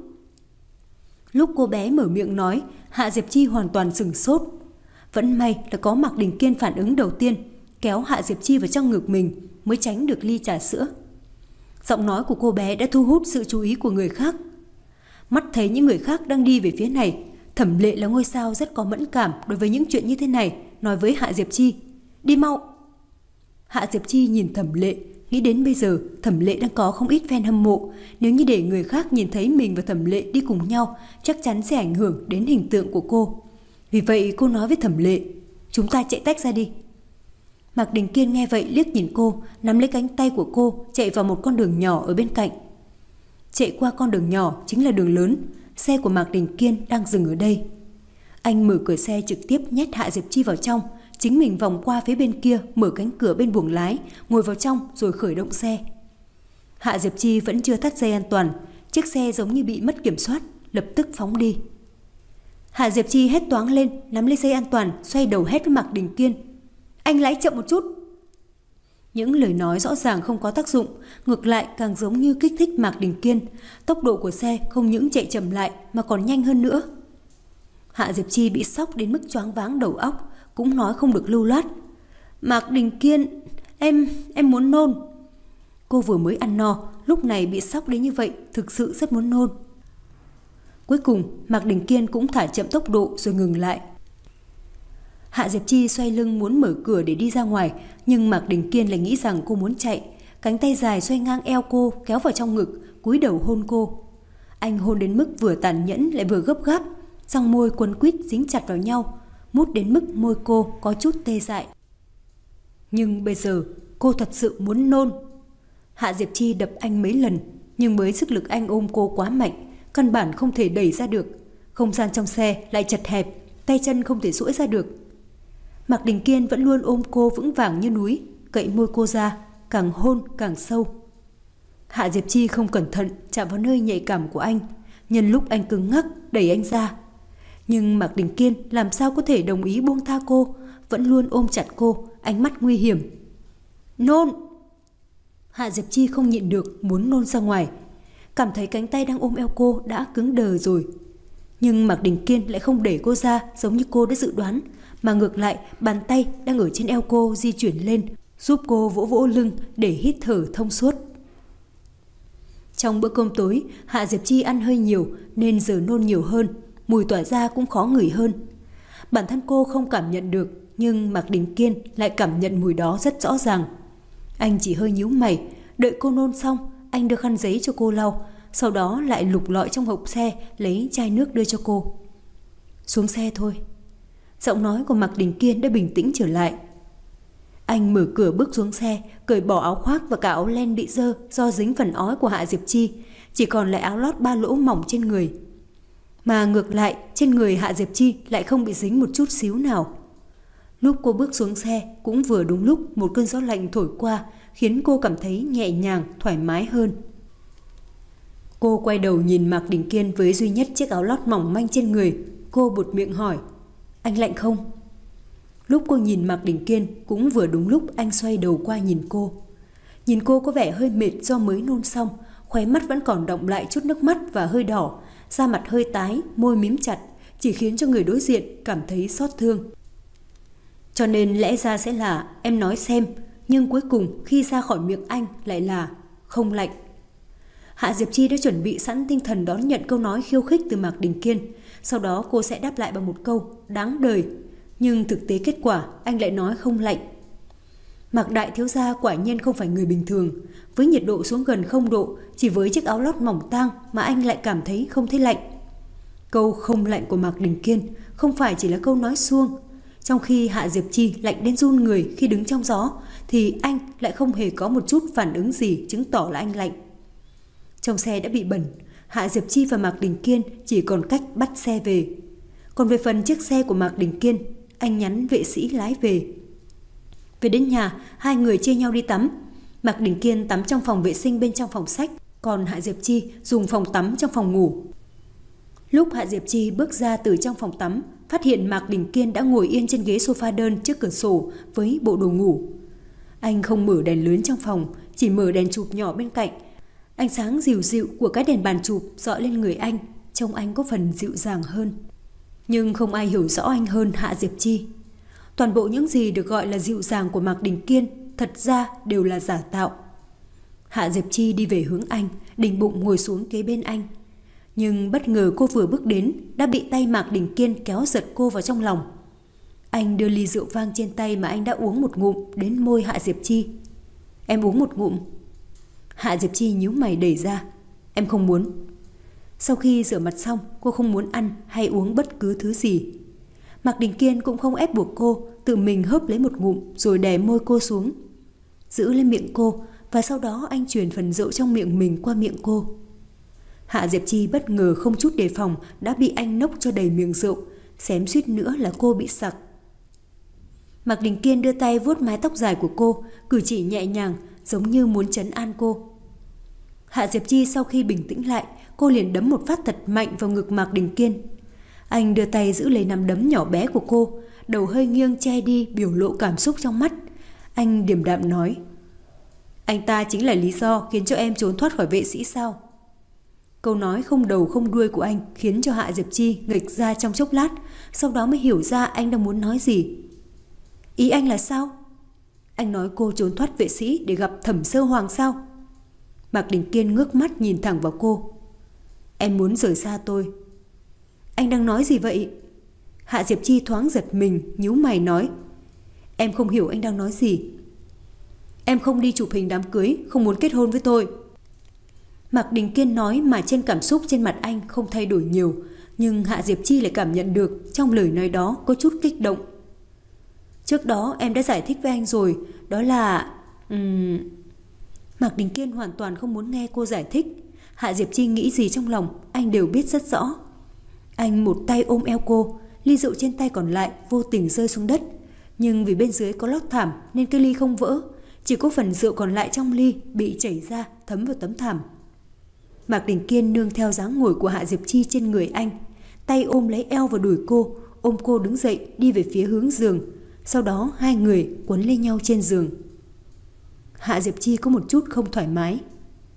Lúc cô bé mở miệng nói, Hạ Diệp Chi hoàn toàn sửng sốt. Vẫn may là có Mạc Đình Kiên phản ứng đầu tiên, kéo Hạ Diệp Chi vào trong ngực mình mới tránh được ly trà sữa. Giọng nói của cô bé đã thu hút sự chú ý của người khác. Mắt thấy những người khác đang đi về phía này, Thẩm Lệ là ngôi sao rất có mẫn cảm đối với những chuyện như thế này, nói với Hạ Diệp Chi. Đi mau! Hạ Diệp Chi nhìn Thẩm Lệ, nghĩ đến bây giờ Thẩm Lệ đang có không ít fan hâm mộ. Nếu như để người khác nhìn thấy mình và Thẩm Lệ đi cùng nhau, chắc chắn sẽ ảnh hưởng đến hình tượng của cô. Vì vậy cô nói với Thẩm Lệ, chúng ta chạy tách ra đi. Mạc Đình Kiên nghe vậy liếc nhìn cô, nắm lấy cánh tay của cô, chạy vào một con đường nhỏ ở bên cạnh. Chạy qua con đường nhỏ chính là đường lớn, xe của Mạc Đình Kiên đang dừng ở đây. Anh mở cửa xe trực tiếp nhét Hạ Diệp Chi vào trong, chính mình vòng qua phía bên kia, mở cánh cửa bên buồng lái, ngồi vào trong rồi khởi động xe. Hạ Diệp Chi vẫn chưa thắt dây an toàn, chiếc xe giống như bị mất kiểm soát, lập tức phóng đi. Hạ Diệp Chi hét toáng lên, nắm lấy dây an toàn, xoay đầu hét với Mạc Đình Kiên. Anh lái chậm một chút. Những lời nói rõ ràng không có tác dụng, ngược lại càng giống như kích thích Mạc Đình Kiên. Tốc độ của xe không những chạy chậm lại mà còn nhanh hơn nữa. Hạ Diệp Chi bị sốc đến mức choáng váng đầu óc, cũng nói không được lưu loát. Mạc Đình Kiên, em, em muốn nôn. Cô vừa mới ăn no, lúc này bị sốc đến như vậy, thực sự rất muốn nôn. Cuối cùng, Mạc Đình Kiên cũng thả chậm tốc độ rồi ngừng lại. Hạ Diệp Chi xoay lưng muốn mở cửa để đi ra ngoài, nhưng Mạc Đình Kiên lại nghĩ rằng cô muốn chạy. Cánh tay dài xoay ngang eo cô, kéo vào trong ngực, cúi đầu hôn cô. Anh hôn đến mức vừa tàn nhẫn lại vừa gấp gáp, răng môi quấn quýt dính chặt vào nhau, mút đến mức môi cô có chút tê dại. Nhưng bây giờ cô thật sự muốn nôn. Hạ Diệp Chi đập anh mấy lần, nhưng với sức lực anh ôm cô quá mạnh, căn bản không thể đẩy ra được. Không gian trong xe lại chật hẹp, tay chân không thể duỗi ra được. Mạc Đình Kiên vẫn luôn ôm cô vững vàng như núi, cậy môi cô ra, càng hôn càng sâu. Hạ Diệp Chi không cẩn thận chạm vào nơi nhạy cảm của anh, nhân lúc anh cứng ngắc đẩy anh ra. Nhưng Mạc Đình Kiên làm sao có thể đồng ý buông tha cô, vẫn luôn ôm chặt cô, ánh mắt nguy hiểm. Nôn! Hạ Diệp Chi không nhịn được muốn nôn ra ngoài. cảm thấy cánh tay đang ôm eo cô đã cứng đờ rồi. Nhưng Mạc Đình Kiên lại không để cô ra giống như cô đã dự đoán, mà ngược lại bàn tay đang ở trên eo cô di chuyển lên, giúp cô vỗ vỗ lưng để hít thở thông suốt. Trong bữa cơm tối, Hạ Diệp Chi ăn hơi nhiều nên giờ nôn nhiều hơn, mùi tỏa ra cũng khó ngửi hơn. Bản thân cô không cảm nhận được, nhưng Mạc Đình Kiên lại cảm nhận mùi đó rất rõ ràng. Anh chỉ hơi nhíu mày, đợi cô nôn xong, anh đưa khăn giấy cho cô lau, sau đó lại lục lọi trong hộp xe lấy chai nước đưa cho cô. Xuống xe thôi. Giọng nói của Mạc Đình Kiên đã bình tĩnh trở lại. Anh mở cửa bước xuống xe, cởi bỏ áo khoác và cả áo len bị dơ do dính phần ói của Hạ Diệp Chi, chỉ còn lại áo lót ba lỗ mỏng trên người. Mà ngược lại, trên người Hạ Diệp Chi lại không bị dính một chút xíu nào. Lúc cô bước xuống xe, cũng vừa đúng lúc một cơn gió lạnh thổi qua, khiến cô cảm thấy nhẹ nhàng, thoải mái hơn. Cô quay đầu nhìn Mạc Đình Kiên với duy nhất chiếc áo lót mỏng manh trên người. Cô buột miệng hỏi, anh lạnh không? Lúc cô nhìn Mạc Đình Kiên, cũng vừa đúng lúc anh xoay đầu qua nhìn cô. Nhìn cô có vẻ hơi mệt do mới nôn xong, khóe mắt vẫn còn đọng lại chút nước mắt và hơi đỏ, da mặt hơi tái, môi mím chặt, chỉ khiến cho người đối diện cảm thấy xót thương. Cho nên lẽ ra sẽ là em nói xem, nhưng cuối cùng khi ra khỏi miệng anh lại là không lạnh. Hạ Diệp Chi đã chuẩn bị sẵn tinh thần đón nhận câu nói khiêu khích từ Mạc Đình Kiên, sau đó cô sẽ đáp lại bằng một câu đáng đời, nhưng thực tế kết quả anh lại nói không lạnh. Mạc đại thiếu gia quả nhiên không phải người bình thường, với nhiệt độ xuống gần không độ, chỉ với chiếc áo lót mỏng tang mà anh lại cảm thấy không thấy lạnh. Câu không lạnh của Mạc Đình Kiên không phải chỉ là câu nói suông. Trong khi Hạ Diệp Chi lạnh đến run người khi đứng trong gió, thì anh lại không hề có một chút phản ứng gì chứng tỏ là anh lạnh. Trong xe đã bị bẩn, Hạ Diệp Chi và Mạc Đình Kiên chỉ còn cách bắt xe về. Còn về phần chiếc xe của Mạc Đình Kiên, anh nhắn vệ sĩ lái về. Về đến nhà, hai người chia nhau đi tắm. Mạc Đình Kiên tắm trong phòng vệ sinh bên trong phòng sách, còn Hạ Diệp Chi dùng phòng tắm trong phòng ngủ. Lúc Hạ Diệp Chi bước ra từ trong phòng tắm, phát hiện Mạc Đình Kiên đã ngồi yên trên ghế sofa đơn trước cửa sổ với bộ đồ ngủ. Anh không mở đèn lớn trong phòng, chỉ mở đèn chụp nhỏ bên cạnh. Ánh sáng dịu dịu của cái đèn bàn chụp dọi lên người anh, trông anh có phần dịu dàng hơn. Nhưng không ai hiểu rõ anh hơn Hạ Diệp Chi. Toàn bộ những gì được gọi là dịu dàng của Mạc Đình Kiên thật ra đều là giả tạo. Hạ Diệp Chi đi về hướng anh, định bụng ngồi xuống kế bên anh. Nhưng bất ngờ cô vừa bước đến đã bị tay Mạc Đình Kiên kéo giật cô vào trong lòng. Anh đưa ly rượu vang trên tay mà anh đã uống một ngụm đến môi Hạ Diệp Chi. Em uống một ngụm. Hạ Diệp Chi nhíu mày đẩy ra. Em không muốn. Sau khi rửa mặt xong, cô không muốn ăn hay uống bất cứ thứ gì. Mạc Đình Kiên cũng không ép buộc cô, tự mình hớp lấy một ngụm rồi đè môi cô xuống, giữ lên miệng cô, và sau đó anh truyền phần rượu trong miệng mình qua miệng cô. Hạ Diệp Chi bất ngờ không chút đề phòng đã bị anh nốc cho đầy miệng rượu, xém suýt nữa là cô bị sặc. Mạc Đình Kiên đưa tay vuốt mái tóc dài của cô, cử chỉ nhẹ nhàng giống như muốn trấn an cô. Hạ Diệp Chi sau khi bình tĩnh lại, cô liền đấm một phát thật mạnh vào ngực Mạc Đình Kiên. Anh đưa tay giữ lấy nắm đấm nhỏ bé của cô, đầu hơi nghiêng che đi biểu lộ cảm xúc trong mắt. Anh điềm đạm nói, anh ta chính là lý do khiến cho em trốn thoát khỏi vệ sĩ sao? Câu nói không đầu không đuôi của anh khiến cho Hạ Diệp Chi nghịch ra trong chốc lát, sau đó mới hiểu ra anh đang muốn nói gì. Ý anh là sao? Anh nói cô trốn thoát vệ sĩ để gặp Thẩm Sơ Hoàng sao? Mạc Đình Kiên ngước mắt nhìn thẳng vào cô. Em muốn rời xa tôi. Anh đang nói gì vậy? Hạ Diệp Chi thoáng giật mình, nhíu mày nói, em không hiểu anh đang nói gì. Em không đi chụp hình đám cưới, không muốn kết hôn với tôi. Mạc Đình Kiên nói mà trên cảm xúc trên mặt anh không thay đổi nhiều, nhưng Hạ Diệp Chi lại cảm nhận được trong lời nói đó có chút kích động. Trước đó em đã giải thích với anh rồi, đó là... Uhm... Mạc Đình Kiên hoàn toàn không muốn nghe cô giải thích. Hạ Diệp Chi nghĩ gì trong lòng anh đều biết rất rõ. Anh một tay ôm eo cô, ly rượu trên tay còn lại vô tình rơi xuống đất. Nhưng vì bên dưới có lót thảm nên cái ly không vỡ, chỉ có phần rượu còn lại trong ly bị chảy ra thấm vào tấm thảm. Mạc Đình Kiên nương theo dáng ngồi của Hạ Diệp Chi trên người anh, tay ôm lấy eo và đùi cô, ôm cô đứng dậy đi về phía hướng giường. Sau đó hai người quấn lên nhau trên giường. Hạ Diệp Chi có một chút không thoải mái.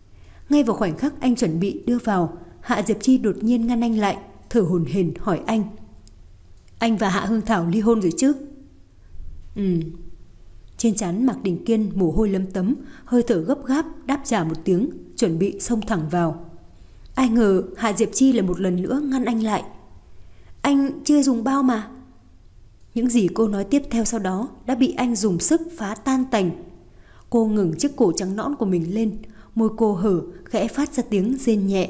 Ngay vào khoảnh khắc anh chuẩn bị đưa vào, Hạ Diệp Chi đột nhiên ngăn anh lại, thở hổn hển hỏi anh. Anh và Hạ Hương Thảo ly hôn rồi chứ? Ừ. Trên trán Mạc Đình Kiên mồ hôi lấm tấm, hơi thở gấp gáp đáp trả một tiếng, chuẩn bị xông thẳng vào. Ai ngờ Hạ Diệp Chi lại một lần nữa ngăn anh lại. Anh chưa dùng bao mà. Những gì cô nói tiếp theo sau đó đã bị anh dùng sức phá tan tành. Cô ngừng chiếc cổ trắng nõn của mình lên, môi cô hở, khẽ phát ra tiếng rên nhẹ.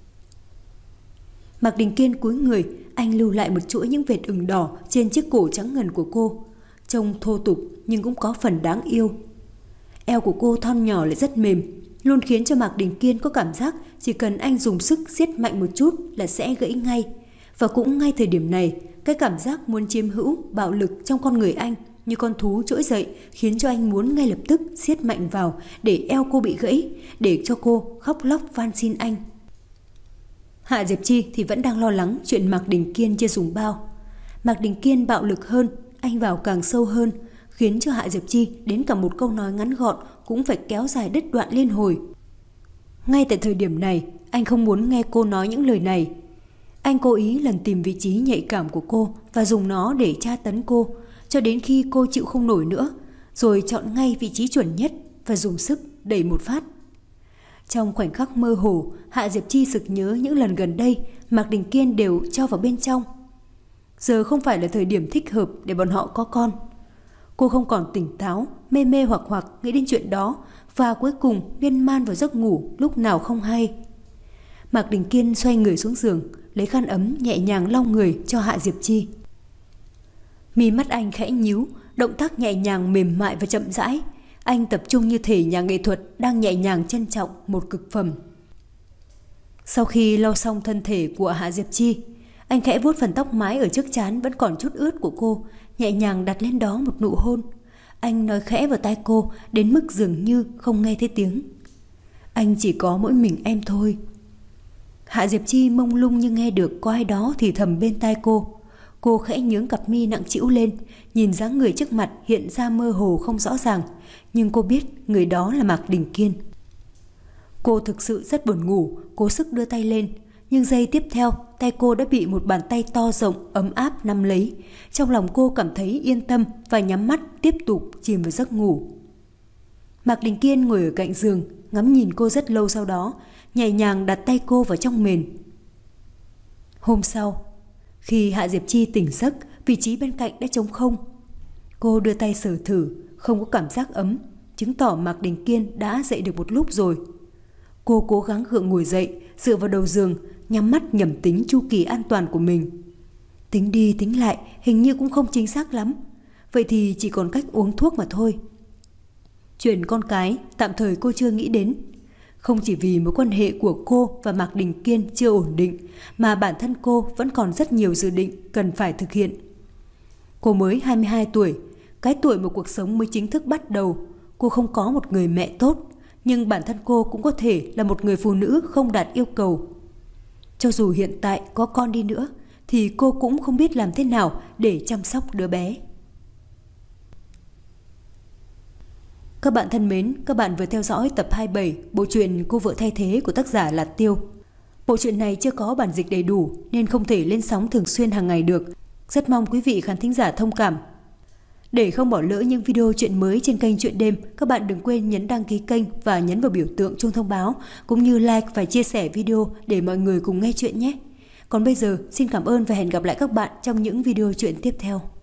Mạc Đình Kiên cúi người, anh lưu lại một chuỗi những vệt ửng đỏ trên chiếc cổ trắng ngần của cô. Trông thô tục nhưng cũng có phần đáng yêu. Eo của cô thon nhỏ lại rất mềm, luôn khiến cho Mạc Đình Kiên có cảm giác chỉ cần anh dùng sức siết mạnh một chút là sẽ gãy ngay. Và cũng ngay thời điểm này, cái cảm giác muốn chiếm hữu, bạo lực trong con người anh như con thú trỗi dậy, khiến cho anh muốn ngay lập tức siết mạnh vào để eo cô bị gãy, để cho cô khóc lóc van xin anh. Hạ Diệp Chi thì vẫn đang lo lắng chuyện Mạc Đình Kiên chưa dùng bao. Mạc Đình Kiên bạo lực hơn, anh vào càng sâu hơn, khiến cho Hạ Diệp Chi đến cả một câu nói ngắn gọn cũng phải kéo dài đứt đoạn liên hồi. Ngay tại thời điểm này, anh không muốn nghe cô nói những lời này. Anh cố ý lần tìm vị trí nhạy cảm của cô và dùng nó để tra tấn cô, cho đến khi cô chịu không nổi nữa, rồi chọn ngay vị trí chuẩn nhất và dùng sức đẩy một phát. Trong khoảnh khắc mơ hồ, Hạ Diệp Chi sực nhớ những lần gần đây Mạc Đình Kiên đều cho vào bên trong. Giờ không phải là thời điểm thích hợp để bọn họ có con. Cô không còn tỉnh táo, mê mê hoặc hoặc nghĩ đến chuyện đó, và cuối cùng miên man vào giấc ngủ lúc nào không hay. Mạc Đình Kiên xoay người xuống giường, lấy khăn ấm nhẹ nhàng lau người cho Hạ Diệp Chi. Mi mắt anh khẽ nhíu, động tác nhẹ nhàng mềm mại và chậm rãi. Anh tập trung như thể nhà nghệ thuật đang nhẹ nhàng trân trọng một cực phẩm. Sau khi lau xong thân thể của Hạ Diệp Chi, anh khẽ vuốt phần tóc mái ở trước trán vẫn còn chút ướt của cô, nhẹ nhàng đặt lên đó một nụ hôn. Anh nói khẽ vào tai cô đến mức dường như không nghe thấy tiếng. Anh chỉ có mỗi mình em thôi. Hạ Diệp Chi mông lung như nghe được có ai đó thì thầm bên tai cô. Cô khẽ nhướng cặp mi nặng trĩu lên, nhìn dáng người trước mặt hiện ra mơ hồ không rõ ràng, nhưng cô biết người đó là Mạc Đình Kiên. Cô thực sự rất buồn ngủ, cố sức đưa tay lên, nhưng giây tiếp theo tay cô đã bị một bàn tay to rộng ấm áp nắm lấy. Trong lòng cô cảm thấy yên tâm và nhắm mắt tiếp tục chìm vào giấc ngủ. Mạc Đình Kiên ngồi ở cạnh giường, ngắm nhìn cô rất lâu, sau đó nhẹ nhàng đặt tay cô vào trong mền. Hôm sau, khi Hạ Diệp Chi tỉnh giấc, vị trí bên cạnh đã trống không. Cô đưa tay sờ thử, không có cảm giác ấm, chứng tỏ Mạc Đình Kiên đã dậy được một lúc rồi. Cô cố gắng gượng ngồi dậy, dựa vào đầu giường, nhắm mắt nhẩm tính chu kỳ an toàn của mình. Tính đi tính lại, hình như cũng không chính xác lắm. Vậy thì chỉ còn cách uống thuốc mà thôi. Chuyện con cái tạm thời cô chưa nghĩ đến. Không chỉ vì mối quan hệ của cô và Mạc Đình Kiên chưa ổn định, mà bản thân cô vẫn còn rất nhiều dự định cần phải thực hiện. Cô mới hai mươi hai tuổi, cái tuổi mà cuộc sống mới chính thức bắt đầu. Cô không có một người mẹ tốt, nhưng bản thân cô cũng có thể là một người phụ nữ không đạt yêu cầu. Cho dù hiện tại có con đi nữa, thì cô cũng không biết làm thế nào để chăm sóc đứa bé. Các bạn thân mến, các bạn vừa theo dõi tập hai mươi bảy bộ truyện Cô vợ thay thế của tác giả Lạt Tiêu. Bộ truyện này chưa có bản dịch đầy đủ nên không thể lên sóng thường xuyên hàng ngày được. Rất mong quý vị khán thính giả thông cảm. Để không bỏ lỡ những video truyện mới trên kênh Truyện Đêm, các bạn đừng quên nhấn đăng ký kênh và nhấn vào biểu tượng chuông thông báo, cũng như like và chia sẻ video để mọi người cùng nghe chuyện nhé. Còn bây giờ, xin cảm ơn và hẹn gặp lại các bạn trong những video truyện tiếp theo.